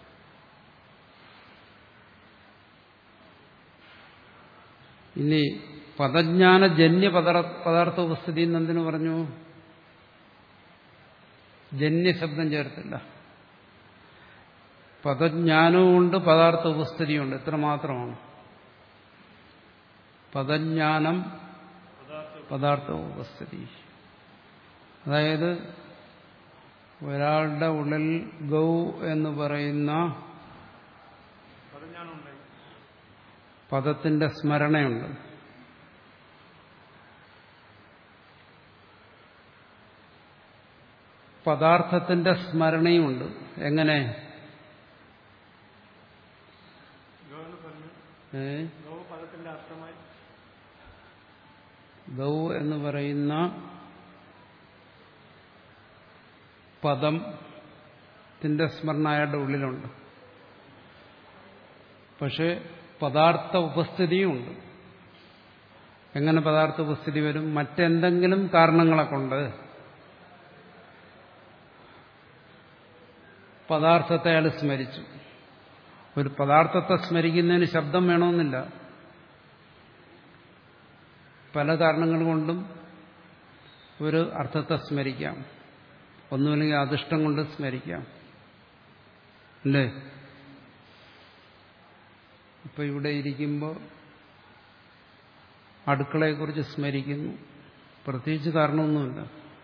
ഇനി പദജ്ഞാനജന്യ പദാർത്ഥ ഉപസ്ഥിതി എന്നെന്തിനു പറഞ്ഞു? ജന്യശബ്ദം ചേർത്തില്ല. പദജ്ഞാനവുമുണ്ട് പദാർത്ഥ ഉപസ്ഥിതിയുണ്ട്. ഇത്ര മാത്രമാണ്. പദജ്ഞാനം പദാർത്ഥ ഉപസ്ഥിതി. അതായത് ഒരാളുടെ ഉള്ളിൽ ഗൗ എന്ന് പറയുന്ന പദത്തിന്റെ സ്മരണയുണ്ട്. പദാർത്ഥത്തിന്റെ സ്മരണയുമുണ്ട്. എങ്ങനെ? ഗൗ എന്ന് പറയുന്ന പദത്തിന്റെ സ്മരണ അയാളുടെ ഉള്ളിലുണ്ട്. പക്ഷെ പദാർത്ഥ ഉപസ്ഥിതിയുമുണ്ട്. എങ്ങനെ പദാർത്ഥ ഉപസ്ഥിതി വരും? മറ്റെന്തെങ്കിലും കാരണങ്ങളെ കൊണ്ട് പദാർത്ഥത്തെ അയാൾ സ്മരിച്ചു. ഒരു പദാർത്ഥത്തെ സ്മരിക്കുന്നതിന് ശബ്ദം വേണമെന്നില്ല. പല കാരണങ്ങൾ കൊണ്ടും ഒരു അർത്ഥത്തെ സ്മരിക്കാം. ഒന്നുമില്ലെങ്കിൽ അധിഷ്ഠം കൊണ്ട് സ്മരിക്കാം. അല്ലേ? ഇപ്പൊ ഇവിടെ ഇരിക്കുമ്പോൾ അടുക്കളയെക്കുറിച്ച് സ്മരിക്കുന്നു. പ്രത്യേകിച്ച് കാരണമൊന്നുമില്ല.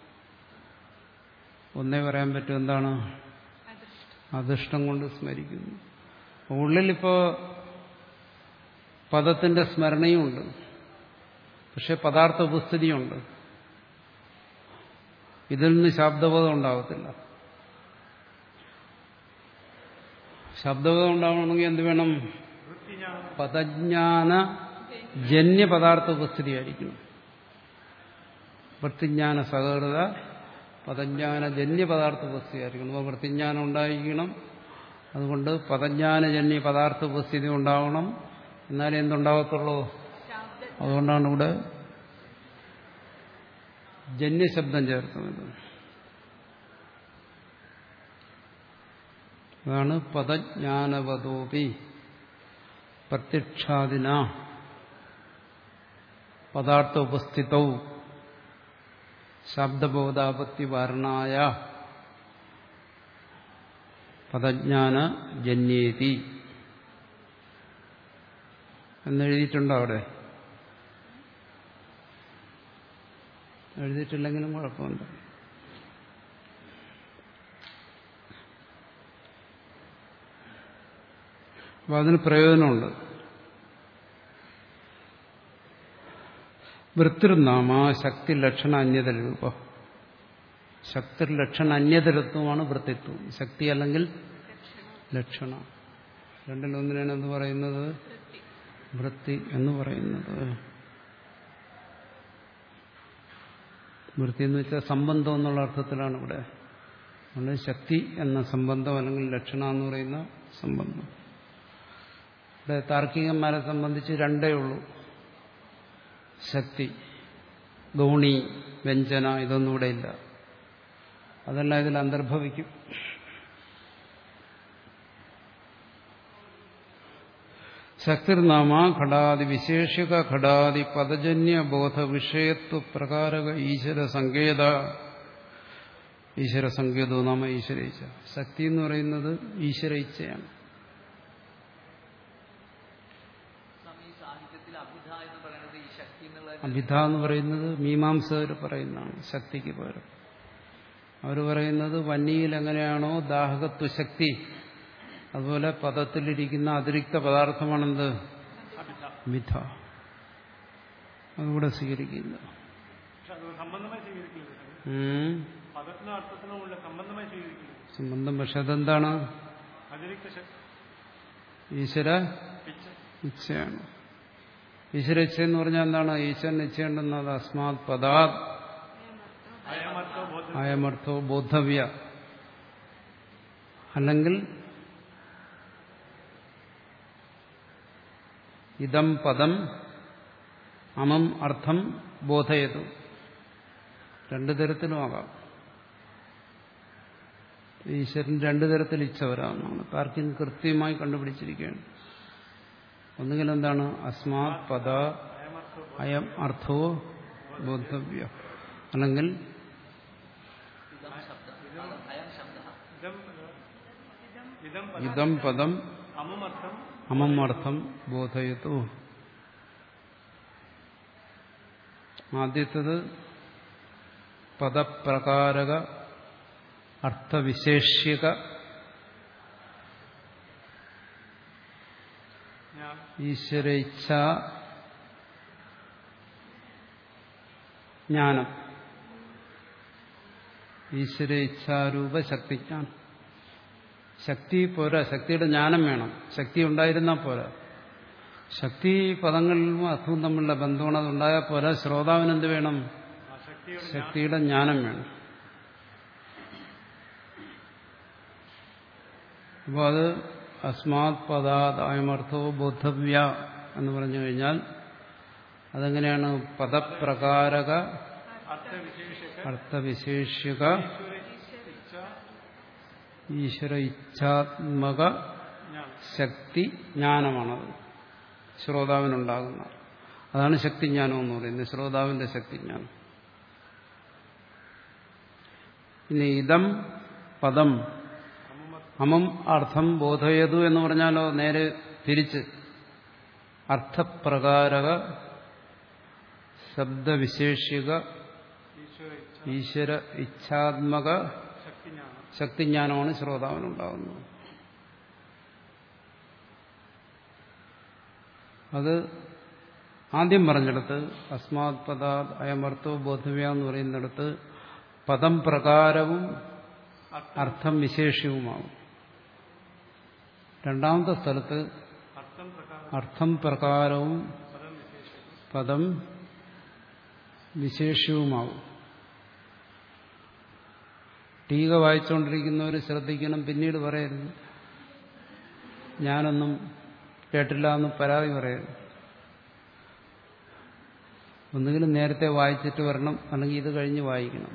ഒന്നേ പറയാൻ പറ്റും. എന്താണ്? അധിഷ്ഠം കൊണ്ട് സ്മരിക്കുന്നു. ഉള്ളിലിപ്പോ പദത്തിന്റെ സ്മരണയുമുണ്ട്. പക്ഷെ പദാർത്ഥ ഉപസ്ഥിതിയുണ്ട്. ഇതിൽ നിന്ന് ശബ്ദബോധം ഉണ്ടാകത്തില്ല. ശബ്ദബോധം ഉണ്ടാവണമെങ്കിൽ എന്ത് വേണം? പദജ്ഞാന ജന്യ പദാർത്ഥ ഉപസ്ഥിതിയായിരിക്കും. വൃത്തിജ്ഞാന സഹകൃത പദജ്ഞാന ജന്യ പദാർത്ഥ ഉപസ്ഥിതിയായിരിക്കണം. അപ്പോൾ വൃത്തിജ്ഞാനം ഉണ്ടായിരിക്കണം. അതുകൊണ്ട് പദജ്ഞാനജന്യ പദാർത്ഥ ഉപസ്ഥിതി ഉണ്ടാവണം. എന്നാലേ എന്തുണ്ടാകത്തുള്ളൂ? അതുകൊണ്ടാണ് ഇവിടെ ജന്യശബ്ദം ചേർക്കുന്നത്. അതാണ് പദജ്ഞാനവതോപി പ്രത്യക്ഷാദിന പദാർത്ഥ ഉപസ്ഥിതൗ ശബ്ദബോധാപത്തി വാരണായ പദജ്ഞാന ജന്യേതി എന്നെഴുതിയിട്ടുണ്ടോ അവിടെ? എഴുതിയിട്ടില്ലെങ്കിലും കുഴപ്പമുണ്ട്. അപ്പൊ അതിന് പ്രയോജനമുണ്ട്. വൃത്തിർനാമ ശക്തി ലക്ഷണ അന്യതരൂപം. ശക്തി ലക്ഷണ അന്യതരത്വമാണ് വൃത്തിത്വം. ശക്തി അല്ലെങ്കിൽ ലക്ഷണ രണ്ടിലൊന്നിനാണ് എന്ത് പറയുന്നത്? വൃത്തി എന്ന് പറയുന്നത്. വൃത്തി എന്ന് വെച്ചാൽ സംബന്ധം എന്നുള്ള അർത്ഥത്തിലാണ് ഇവിടെ. അതുകൊണ്ട് ശക്തി എന്ന സംബന്ധം അല്ലെങ്കിൽ ലക്ഷണ എന്ന് പറയുന്ന സംബന്ധം. ഇവിടെ താർക്കികന്മാരെ സംബന്ധിച്ച് രണ്ടേ ഉള്ളൂ. ശക്തി, ഗൗണി, വ്യഞ്ജന ഇതൊന്നും ഇവിടെ ഇല്ല. അതെല്ലാം ഇതിൽ അന്തർഭവിക്കും. ശക്തിർനാമ ഘടാദി വിശേഷിക ഘടാദി പദജന്യ ബോധ വിഷയത്വ പ്രകാരക ഈശ്വര സങ്കേത. ഈശ്വര സങ്കേതോ നാമ ഈശ്വര ഇച്ഛ. ശക്തി എന്ന് പറയുന്നത് ഈശ്വര ഇച്ഛയാണ്. അഭിധ എന്ന് പറയുന്നത് മീമാംസകർ പറയുന്നതാണ് ശക്തിക്ക് പകരം. അവർ പറയുന്നത് വന്നിയിൽ എങ്ങനെയാണോ ദാഹകത്വ ശക്തി, അതുപോലെ പദത്തിലിരിക്കുന്ന അതിരിക്ത പദാർത്ഥമാണെന്ത് മിഥ. അതുകൂടെ സ്വീകരിക്കില്ല. സംബന്ധം. പക്ഷെ അതെന്താണ്? ഈശ്വര ഇച്ഛയാണ്. ഈശ്വര ഇച്ഛ എന്ന് പറഞ്ഞാൽ എന്താണ്? ഈശ്വരൻ ഇച്ഛയുണ്ടെന്നത് അസ്മാത് പദാത് അയമർത്ഥോ ബോധവ്യ. അല്ലെങ്കിൽ ഇതം പദം അമം അർത്ഥം ബോധയതു. രണ്ടു തരത്തിലും ആകാം. ഈശ്വരൻ രണ്ടു തരത്തിൽ ഇച്ഛ വരാമെന്നാണ് താർക്കികൻ കൃത്യമായി കണ്ടുപിടിച്ചിരിക്കുകയാണ്. ഒന്നുകിൽ എന്താണ്? അസ്മാത് പദ അയം അർത്ഥോ ബോധവ്യ. അല്ലെങ്കിൽ ഇതം പദം അമം അർത്ഥം ബോധയതു. ആദ്യത്തത് പദപ്രകാരക അർത്ഥവിശേഷ്യക ഈശ്വര ഇച്ഛ ജ്ഞാനം. ഈശ്വര ഇച്ഛാരൂപ ശക്തിജ്ഞാനം. ശക്തി പോരാ, ശക്തിയുടെ ജ്ഞാനം വേണം. ശക്തി ഉണ്ടായിരുന്നാൽ പോരാ. ശക്തി പദങ്ങളിലും അർത്ഥവും തമ്മിലുള്ള ബന്ധമാണ്. അതുണ്ടായാൽ പോരാ. ശ്രോതാവിന് എന്ത് വേണം? ശക്തിയുടെ ജ്ഞാനം വേണം. അപ്പോൾ അത് അസ്മാത് പദാത് അയമർത്ഥോ ബോധവ്യ എന്ന് പറഞ്ഞു കഴിഞ്ഞാൽ അതെങ്ങനെയാണ്? പദപ്രകാരക അർത്ഥവിശേഷിക ഈശ്വര ഇച്ഛാത്മക ശക്തി ജ്ഞാനമാണത് ശ്രോതാവിനുണ്ടാകുന്ന. അതാണ് ശക്തിജ്ഞാനം എന്ന് പറയുന്നത്, ശ്രോതാവിന്റെ ശക്തിജ്ഞാനം. ഇനി ഇതം പദം അമം അർത്ഥം ബോധയതു എന്ന് പറഞ്ഞാലോ നേരെ തിരിച്ച് അർത്ഥപ്രകാരക ശബ്ദവിശേഷിക ഈശ്വര ഇച്ഛാത്മക ശക്തിജ്ഞാനമാണ് ശ്രോതാവിനുണ്ടാകുന്നത്. അത് ആദ്യം പറഞ്ഞിടത്ത് അസ്മാത് പദാത് അയമർത്ഥോ ബോധവ്യ എന്ന് പറയുന്നിടത്ത് പദം പ്രകാരവും അർത്ഥം വിശേഷ്യവുമാകും. രണ്ടാമത്തെ സ്ഥലത്ത് അർത്ഥം പ്രകാരവും പദം വിശേഷ്യവുമാകും. ടീക വായിച്ചുകൊണ്ടിരിക്കുന്നവർ ശ്രദ്ധിക്കണം, പിന്നീട് പറയരുത് ഞാനൊന്നും കേട്ടില്ല എന്ന് പരാതി പറയരുത്. ഒന്നുകിലും നേരത്തെ വായിച്ചിട്ട് വരണം, അല്ലെങ്കിൽ ഇത് കഴിഞ്ഞ് വായിക്കണം.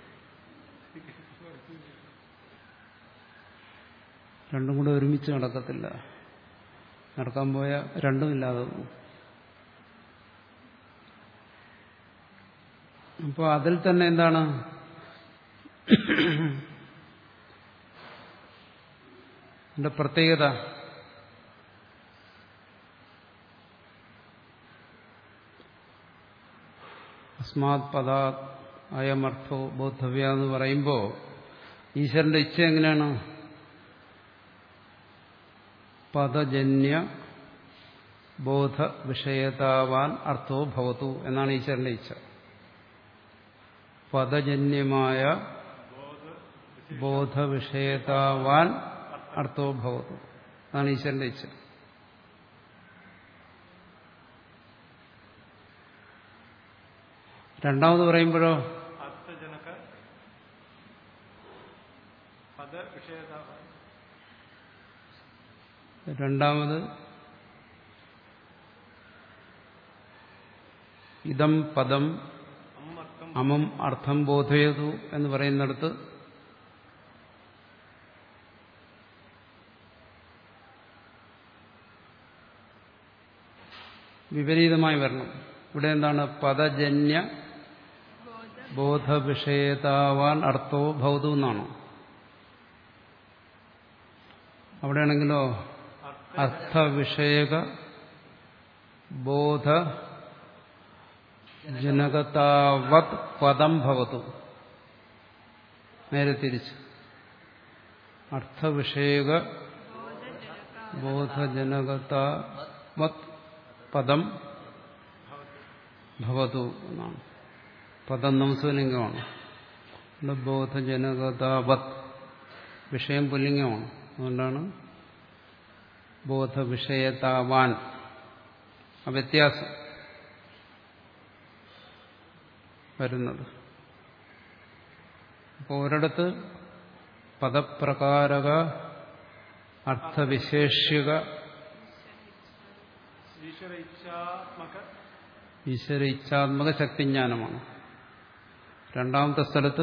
രണ്ടും കൂടെ ഒരുമിച്ച് നടക്കത്തില്ല. നടക്കാൻ പോയാൽ രണ്ടും ഇല്ലാതെ പോകും. അപ്പോൾ അതിൽ തന്നെ എന്താണ് അതിന്റെ പ്രത്യേകത? അസ്മാത് പദാത് അയമർത്ഥോ ബോധവ്യ എന്ന് പറയുമ്പോൾ ഈശ്വരന്റെ ഇച്ഛ എങ്ങനെയാണ്? പദജന്യ ബോധ വിഷയതാവാൻ അർത്ഥോ ഭവതു എന്നാണ് ഈശ്വരന്റെ ഇച്ഛ. പദജന്യമായ ബോധവിഷയതാവാൻ അർത്ഥോ ഭവതു അതാണ് ഈശ്വരന്റെ ഇച്ഛ. രണ്ടാമത് പറയുമ്പോഴോ രണ്ടാമത് ഇതം പദം അമം അർത്ഥം ബോധയതു എന്ന് പറയുന്നിടത്ത് വിപരീതമായി വരണം. ഇവിടെ എന്താണ്? പദജന്യ ബോധവിഷയതാവാൻ അർത്ഥോ ഭൗതു എന്നാണ്. അവിടെയാണെങ്കിലോ അർത്ഥവിഷയക ബോധ ജനകതാവത് പദം ഭവതു. നേരെ തിരിച്ച് അർത്ഥവിഷയക ബോധജനകതാവത് പദം ഭവതു എന്നാണ്. പദം നംസലിംഗമാണ്. ബോധജനകതാവത് വിഷയം പുല്ലിംഗമാണ്. അതുകൊണ്ടാണ് ബോധവിഷയതാവാൻ. ആ വ്യത്യാസം വരുന്നത്. അപ്പോൾ ഒരിടത്ത് പദപ്രകാരക അർത്ഥവിശേഷ്യക ഈശ്വര ഇച്ഛാത്മക ശക്തിജ്ഞാനമാണ്. രണ്ടാമത്തെ സ്ഥലത്ത്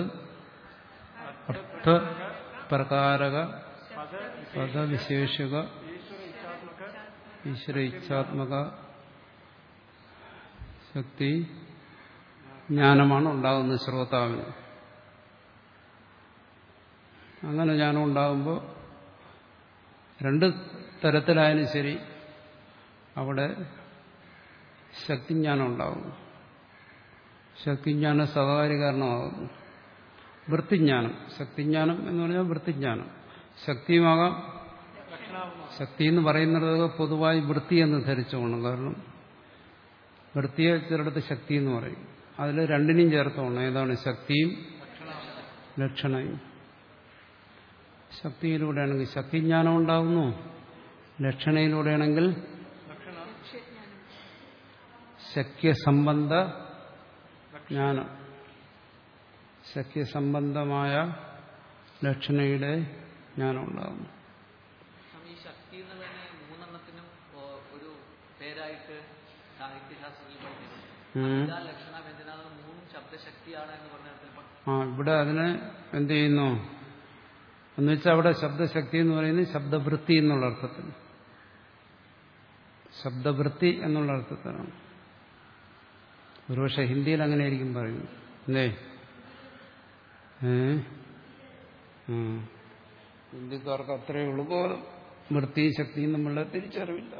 അർത്ഥപ്രകാരക പദവിശേഷ്യക ഈശ്വര ഇച്ഛാത്മക ശക്തി ജ്ഞാനമാണ് ഉണ്ടാകുന്നത് ശ്രോതാവിന്. അങ്ങനെ ജ്ഞാനം ഉണ്ടാകുമ്പോൾ രണ്ട് തരത്തിലായാലും ശരി അവിടെ ശക്തിജ്ഞാനം ഉണ്ടാകുന്നു. ശക്തിജ്ഞാനം സ്വകാര്യകാരണമാകുന്നു. വൃത്തിജ്ഞാനം, ശക്തിജ്ഞാനം എന്ന് പറഞ്ഞാൽ വൃത്തിജ്ഞാനം. ശക്തിയുമാകാം. ശക്തി എന്ന് പറയുന്നത് പൊതുവായി വൃത്തി എന്ന് ധരിച്ചുകൊള്ളും. കാരണം വൃത്തിയെ ചിലടത്ത് ശക്തി എന്ന് പറയും. അതിൽ രണ്ടിനെയും ചേർത്തോണം. ഏതാണ്? ശക്തിയും ലക്ഷണയും. ശക്തിയിലൂടെയാണെങ്കിൽ ശക്തിജ്ഞാനം ഉണ്ടാകുന്നു. ലക്ഷണയിലൂടെയാണെങ്കിൽ ശക്യസംബന്ധ ജ്ഞാനം. ശക്യസംബന്ധമായ ലക്ഷണയുടെ ജ്ഞാനം ഉണ്ടാകുന്നു. ഈ ശക്തി എന്നുള്ളതിനെ മൂന്നെണ്ണത്തിനും ഒരു പേരായിട്ട് സാഹിത്യശാസ്ത്രത്തിൽ പറഞ്ഞിട്ടുണ്ട്. ലക്ഷണ വ്യഞ്ജന മൂന്നും ശബ്ദശക്തിയാണ് എന്ന് പറഞ്ഞ ആ ഇവിടെ അതിനെ എന്ത് ചെയ്യുന്നു എന്ന് വെച്ചാൽ അവിടെ ശബ്ദശക്തി എന്ന് പറയുന്നത് ശബ്ദവൃത്തി എന്നുള്ള അർത്ഥത്തിൽ. ശബ്ദവൃത്തി എന്നുള്ള അർത്ഥത്തിലാണ്. ഒരുപക്ഷെ ഹിന്ദിയിൽ അങ്ങനെയായിരിക്കും പറയുന്നത്. അല്ലേ? ഏ ഹിന്ദിക്കാർക്ക് അത്രയേ ഉള്ളൂ ബോധം. വൃത്തിയും ശക്തിയും നമ്മളുടെ തിരിച്ചറിവില്ല.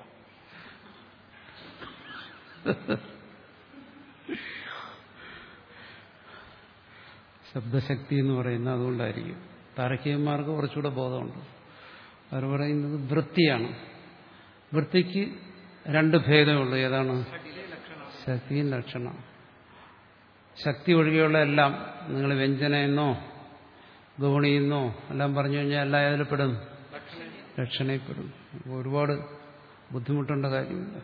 ശബ്ദശക്തി എന്ന് പറയുന്നത് അതുകൊണ്ടായിരിക്കും. താരകീയന്മാർക്ക് കുറച്ചുകൂടെ ബോധമുണ്ട്. അവർ പറയുന്നത് വൃത്തിയാണ്. വൃത്തിക്ക് രണ്ട് ഭേദമുള്ളൂ. ഏതാണ്? ശക്തിയും ലക്ഷണം. ശക്തി ഒഴികെയുള്ള എല്ലാം നിങ്ങൾ വ്യഞ്ജനയെന്നോ ഗൗണിയെന്നോ എല്ലാം പറഞ്ഞു കഴിഞ്ഞാൽ എല്ലാം ഏതിൽപ്പെടും? ലക്ഷണയിൽപ്പെടും. ഒരുപാട് ബുദ്ധിമുട്ടേണ്ട കാര്യമില്ല.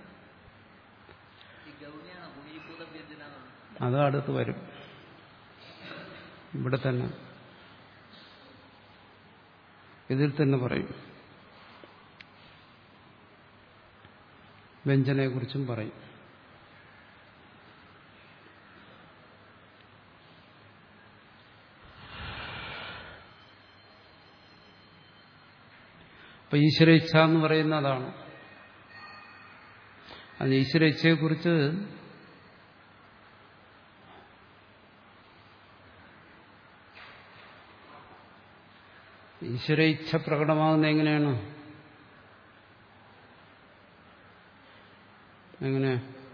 അത് അടുത്ത് വരും. ഇവിടെ തന്നെ ഇതിൽ തന്നെ പറയും. വ്യഞ്ജനയെക്കുറിച്ചും പറയും. അപ്പൊ ഈശ്വര ഇച്ഛ എന്ന് പറയുന്ന അതാണ്. അത് ഈശ്വര ഇച്ഛയെക്കുറിച്ച് ഈശ്വര ഇച്ഛ പ്രകടമാകുന്നത് എങ്ങനെയാണ്? എങ്ങനെ?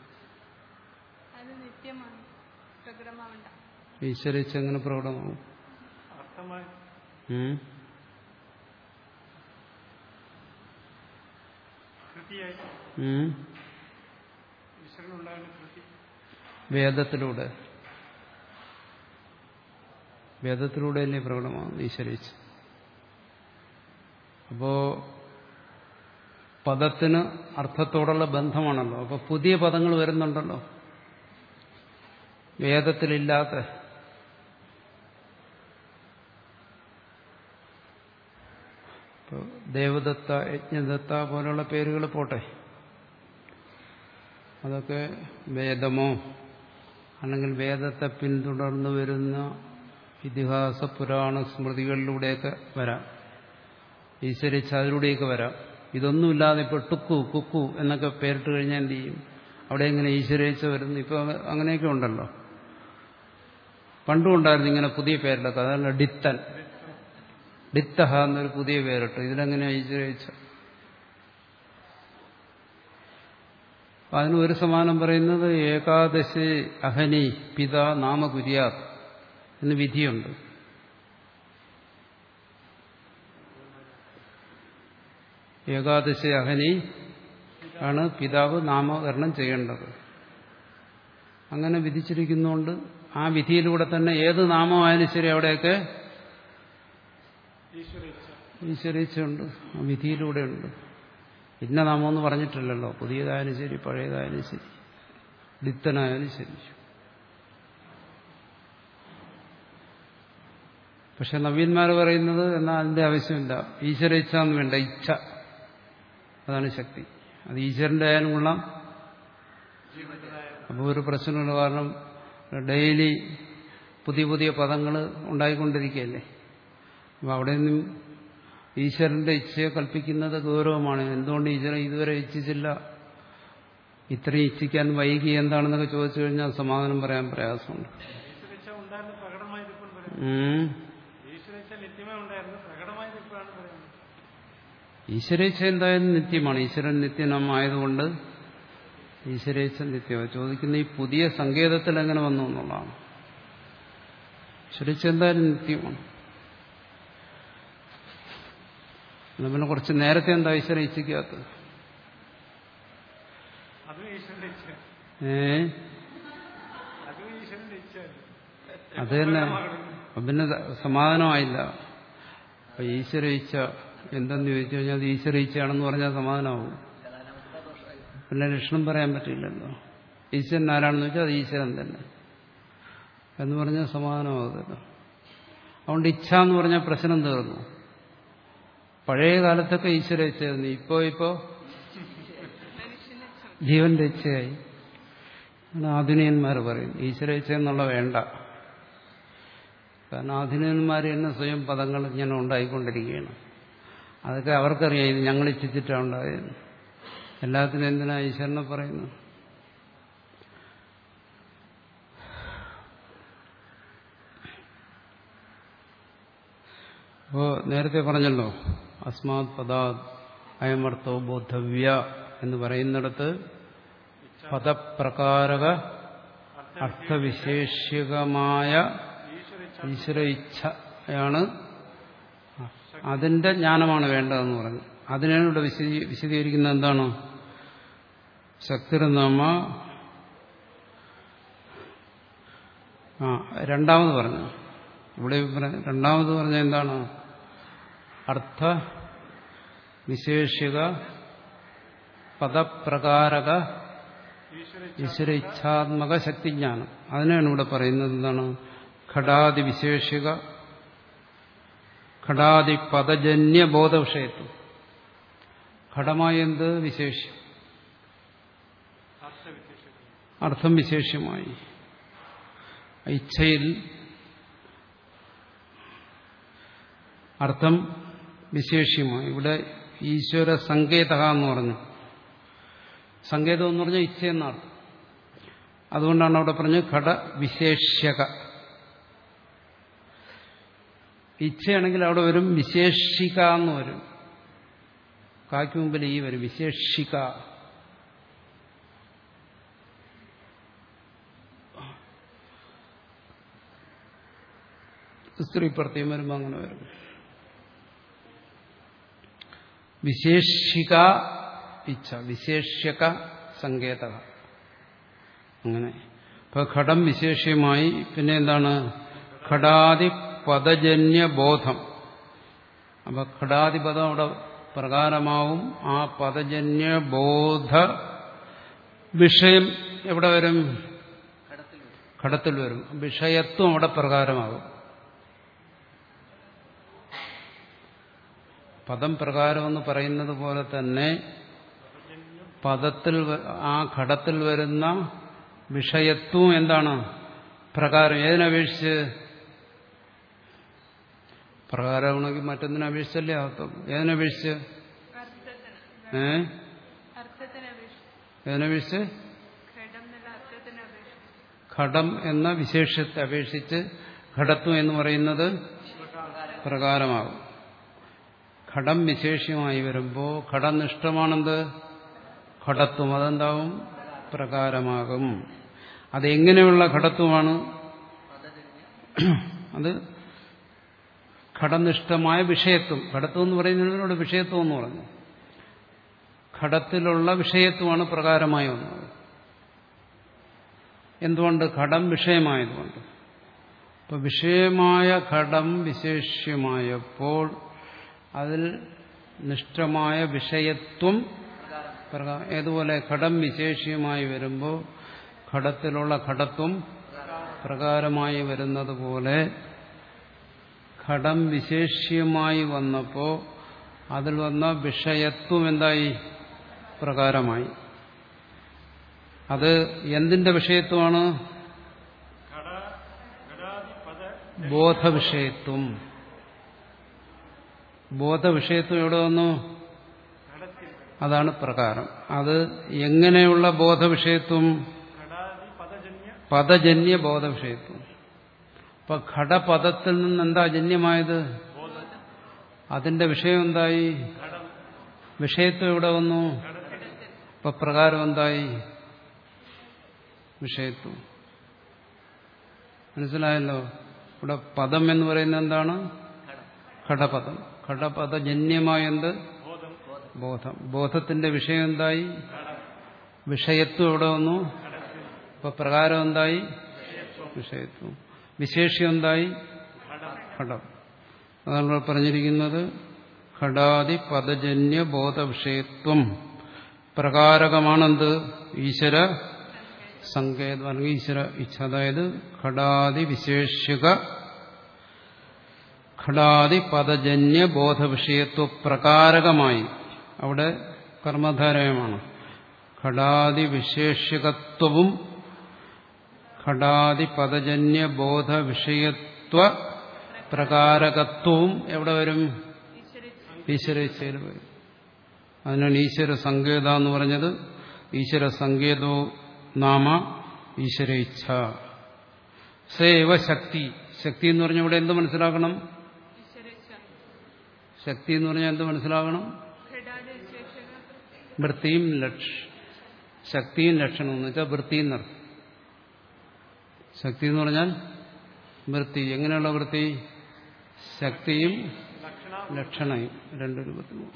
ഈശ്വര ഇച്ഛ എങ്ങനെ പ്രകടമാകും? വേദത്തിലൂടെ വേദത്തിലൂടെ അല്ലേ പ്രകടമാകും ഈശ്വരീച്ഛ. അപ്പോ പദത്തിന് അർത്ഥത്തോടുള്ള ബന്ധമാണല്ലോ. അപ്പൊ പുതിയ പദങ്ങൾ വരുന്നുണ്ടല്ലോ വേദത്തിലില്ലാത്ത. ദേവദത്ത, യജ്ഞദത്ത പോലുള്ള പേരുകൾ പോട്ടെ, അതൊക്കെ വേദമോ അല്ലെങ്കിൽ വേദത്തെ പിന്തുടർന്നു വരുന്ന ഇതിഹാസ പുരാണ സ്മൃതികളിലൂടെയൊക്കെ വരാം. ഈശ്വരിച്ച അതിലൂടെയൊക്കെ വരാം. ഇതൊന്നുമില്ലാതെ ഇപ്പോൾ ടുക്കു കുക്കു എന്നൊക്കെ പേരിട്ട് കഴിഞ്ഞാൽ എന്ത് ചെയ്യും? അവിടെ ഇങ്ങനെ ഈശ്വരേച്ഛ വരുന്നു. ഇപ്പോൾ അങ്ങനെയൊക്കെ ഉണ്ടല്ലോ. പണ്ടും ഉണ്ടായിരുന്നു ഇങ്ങനെ പുതിയ പേരിലൊക്കെ. അതല്ല ഡിത്തൻ, ഡിത്തഹ എന്നൊരു പുതിയ പേരിട്ടു. ഇതിലെങ്ങനെയാണ് ഈശ്വരേച്ഛ? അതിന് ഒരു സമാനം പറയുന്നത് ഏകാദശി അഹനി പിത നാമ കുര്യാത് എന്ന് വിധിയുണ്ട്. ഏകാദശി അഹനി ആണ് പിതാവ് നാമകരണം ചെയ്യേണ്ടത്. അങ്ങനെ വിധിച്ചിരിക്കുന്നതുകൊണ്ട് ആ വിധിയിലൂടെ തന്നെ ഏത് നാമമായാലും ശരി അവിടെയൊക്കെ ഈശ്വരേച്ഛയുണ്ട്. ആ വിധിയിലൂടെ ഉണ്ട്. ഇന്ന നാമമെന്ന് പറഞ്ഞിട്ടില്ലല്ലോ. പുതിയതായാലും ശരി പഴയതായാലും ശരി ഡിത്തനായാലും ശരി. പക്ഷെ നവീന്മാർ പറയുന്നത് എന്നാൽ അതിന്റെ ആവശ്യമില്ല, ഈശ്വരേച്ഛ എന്ന് വേണ്ട, ഇച്ഛ അതാണ് ശക്തി. അത് ഈശ്വരന്റെ ആയാലും കൊള്ളാം. അപ്പോൾ ഒരു പ്രശ്നമുള്ള കാരണം ഡെയിലി പുതിയ പുതിയ പദങ്ങൾ ഉണ്ടായിക്കൊണ്ടിരിക്കുകയല്ലേ. അപ്പം അവിടെ നിന്നും ഈശ്വരന്റെ ഇച്ഛയെ കൽപ്പിക്കുന്നത് ഗൗരവമാണ്. എന്തുകൊണ്ട് ഈശ്വരൻ ഇതുവരെ ഇച്ഛിച്ചില്ല, ഇത്രയും ഇച്ഛിക്കാൻ വൈകി എന്താണെന്നൊക്കെ ചോദിച്ചു കഴിഞ്ഞാൽ സമാധാനം പറയാൻ പ്രയാസമുണ്ട്. ഈശ്വരേച്ഛ എന്തായാലും നിത്യമാണ്. ഈശ്വരൻ നിത്യമായതുകൊണ്ട് ഈശ്വരേച്ഛ നിത്യമാണ്. ചോദിക്കുന്ന ഈ പുതിയ സങ്കേതത്തിൽ എങ്ങനെ വന്നു എന്നുള്ളതാണ്. ഈശ്വരേച്ഛ എന്തായാലും നിത്യമാണ്. പിന്നെ കുറച്ച് നേരത്തെ എന്താ ഈശ്വരൻ ഇച്ഛിക്കാത്തത്? ഏ അത് തന്നെ. പിന്നെ സമാധാനമായില്ല. അപ്പൊ ഈശ്വര ഇച്ഛ എന്തെന്ന് ചോദിച്ചു കഴിഞ്ഞാൽ അത് ഈശ്വര ഇച്ഛയാണെന്ന് പറഞ്ഞാൽ സമാധാനമാവും. പിന്നെ ലക്ഷണം പറയാൻ പറ്റില്ലല്ലോ. ഈശ്വരൻ ആരാണെന്ന് വെച്ചാൽ അത് ഈശ്വരൻ തന്നെ എന്ന് പറഞ്ഞാൽ സമാധാനമാകത്തില്ല. അതുകൊണ്ട് ഇച്ഛ എന്ന് പറഞ്ഞാൽ പ്രശ്നം തീർന്നു. പഴയ കാലത്തൊക്കെ ഈശ്വര ഇച്ഛയായിരുന്നു. ഇപ്പോ ഇപ്പോ ജീവന്റെ ഇച്ഛയായി. ആധുനികന്മാർ പറയും ഈശ്വര ഇച്ഛ എന്നുള്ള വേണ്ട. കാരണം ആധുനികന്മാർ തന്നെ സ്വയം പദങ്ങൾ ഇങ്ങനെ ഉണ്ടായിക്കൊണ്ടിരിക്കുകയാണ്. അതൊക്കെ അവർക്കറിയാം ഇത് ഞങ്ങൾ ഇച്ഛിച്ചിട്ടാണ് ഉണ്ടായത്. എല്ലാത്തിനും എന്തിനാ ഈശ്വരനെ പറയുന്നു? അപ്പോ നേരത്തെ പറഞ്ഞല്ലോ അസ്മാത് പദാത് അയമർത്ഥോ ബോധവ്യ എന്ന് പറയുന്നിടത്ത് പദപ്രകാരക അർത്ഥവിശേഷികമായ ഈശ്വര ഇച്ഛയാണ്, അതിന്റെ ജ്ഞാനമാണ് വേണ്ടതെന്ന് പറഞ്ഞു. അതിനാണ് ഇവിടെ വിശദീകരിക്കുന്നത്. എന്താണ്? ശക്തിർനാമ ആ രണ്ടാമത് പറഞ്ഞു. ഇവിടെ രണ്ടാമത് പറഞ്ഞ എന്താണ്? അർത്ഥ വിശേഷിക പദപ്രകാരക ഈശ്വര ഇച്ഛാത്മക ശക്തിജ്ഞാനം. അതിനാണ് ഇവിടെ പറയുന്നത്. എന്താണ്? ഘടാദി വിശേഷിക ഘടാദി പദജന്യ ബോധവിഷയത്വം. ഘടമായ എന്ത്? വിശേഷ്യം. അർത്ഥം വിശേഷ്യമായി. ഇച്ഛയിൽ അർത്ഥം വിശേഷ്യമായി. ഇവിടെ ഈശ്വര സങ്കേത എന്ന് പറഞ്ഞു. സങ്കേതം എന്ന് പറഞ്ഞാൽ ഇച്ഛ എന്നർത്ഥം. അതുകൊണ്ടാണ് അവിടെ പറഞ്ഞത് ഘട വിശേഷ്യക. ഇച്ഛയാണെങ്കിൽ അവിടെ വരും വിശേഷിക എന്ന് വരും. കായ്ക്ക് മുമ്പിൽ ഈ വരും വിശേഷിക. സ്ത്രീ പ്രത്യം വരുമ്പോൾ അങ്ങനെ വരും. വിശേഷിക ഇച്ഛ, വിശേഷ്യക സങ്കേത. അങ്ങനെ ഇപ്പൊ ഘടം വിശേഷ്യമായി. പിന്നെ എന്താണ്? ഘടാദി പദജന്യ ബോധം. അപ്പൊ ഘടാധിപദം അവിടെ പ്രകാരമാവും. ആ പദജന്യ ബോധ വിഷയം എവിടെ വരും? ഘടത്തിൽ വരും. വിഷയത്വം അവിടെ പ്രകാരമാകും. പദം പ്രകാരമെന്ന് പറയുന്നത് പോലെ തന്നെ പദത്തിൽ ആ ഘടത്തിൽ വരുന്ന വിഷയത്വം എന്താണ്? പ്രകാരം. ഏതിനപേക്ഷിച്ച്? പ്രകാരമാണെങ്കിൽ മറ്റൊന്നിനെ അപേക്ഷിച്ചല്ലേ ആകത്തും. ഏതിനപേക്ഷിച്ച്? ഏ ഏതിനപേക്ഷിച്ച്? ഘടം എന്ന വിശേഷത്തെ അപേക്ഷിച്ച് ഘടത്വം എന്ന് പറയുന്നത് പ്രകാരമാകും. ഘടം വിശേഷ്യമായി വരുമ്പോൾ ഘടനിഷ്ഠമാണെന്ത്? ഘടത്വം. അതെന്താവും? പ്രകാരമാകും. അതെങ്ങനെയുള്ള ഘടത്വമാണ്? അത് ഘടനിഷ്ഠമായ വിഷയത്വം. ഘടത്വം എന്ന് പറയുന്നതിനോട് വിഷയത്വം എന്ന് പറഞ്ഞു. ഘടത്തിലുള്ള വിഷയത്വമാണ് പ്രകാരമായി വന്നത്. എന്തുകൊണ്ട്? ഘടം വിഷയമായതുകൊണ്ട്. ഇപ്പൊ വിഷയമായ ഘടം വിശേഷ്യമായപ്പോൾ അതിൽ നിഷ്ഠമായ വിഷയത്വം ഏതുപോലെ ഘടം വിശേഷ്യമായി വരുമ്പോൾ ഘടത്തിലുള്ള ഘടത്വം പ്രകാരമായി വരുന്നത് പോലെ ഘടം വിശേഷ്യമായി വന്നപ്പോൾ അതിൽ വന്ന വിഷയത്വം എന്തായി? പ്രകാരമായി. അത് എന്തിന്റെ വിഷയത്വമാണ്? ബോധവിഷയത്വം. ബോധവിഷയത്വം എവിടെ വന്നു? അതാണ് പ്രകാരം. അത് എങ്ങനെയുള്ള ബോധവിഷയത്വം? പദജന്യ ബോധവിഷയത്വം. അപ്പൊ ഘടപദത്തിൽ നിന്ന് എന്താ ജന്യമായത്? അതിന്റെ വിഷയം എന്തായി? വിഷയത്വം എവിടെ വന്നു? അപ്പൊ പ്രകാരം എന്തായി? വിഷയത്വം. മനസ്സിലായല്ലോ? ഇവിടെ പദം എന്ന് പറയുന്നത് എന്താണ്? ഘടപദം. ഘടപദജന്യമായ എന്ത്? ബോധം. ബോധത്തിന്റെ വിഷയം എന്തായി? വിഷയത്വം എവിടെ വന്നു? അപ്പൊ പ്രകാരം എന്തായി? വിഷയത്വം. വിശേഷ്യം എന്തായി? ഘടം. അതാണ് ഇവിടെ പറഞ്ഞിരിക്കുന്നത്. ഘടാദി പദജന്യ ബോധവിഷയത്വം പ്രകാരകമാണെന്ത്? ഈശ്വര സങ്കേതം അല്ലെങ്കിൽ ഈശ്വര ഇച്ഛ. അതായത് ഘടാദി വിശേഷ്യക ഘടാദി പദജന്യ ബോധവിഷയത്വ പ്രകാരകമായി. അവിടെ കർമ്മധാരയമാണ്. ഘടാദി വിശേഷ്യകത്വവും ഘടാദി പദജന്യ ബോധവിഷയത്വ പ്രകാരകത്വവും എവിടെ വരും? ഈശ്വര ഇച്ഛയിൽ വരും. അതിനാണ് ഈശ്വര സങ്കേത എന്ന് പറഞ്ഞത്. ഈശ്വര സങ്കേതോ നാമ ഈശ്വര ഇച്ഛ. സേവ ശക്തി. ശക്തി എന്ന് പറഞ്ഞാൽ ഇവിടെ എന്ത് മനസ്സിലാക്കണം? ശക്തി എന്ന് പറഞ്ഞാൽ എന്ത് മനസ്സിലാക്കണം? വൃത്തിയും ലക്ഷ ശക്തിയും ലക്ഷണം എന്ന് വെച്ചാൽ വൃത്തിയും നടത്തും. ശക്തി എന്ന് പറഞ്ഞാൽ വൃത്തി. എങ്ങനെയുള്ള വൃത്തി? ശക്തിയും ലക്ഷണയും രണ്ടു രൂപത്തിലും.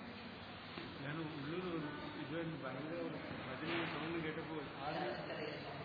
ഭയങ്കര ഭജന സൗണ്ട് കേട്ടപ്പോൾ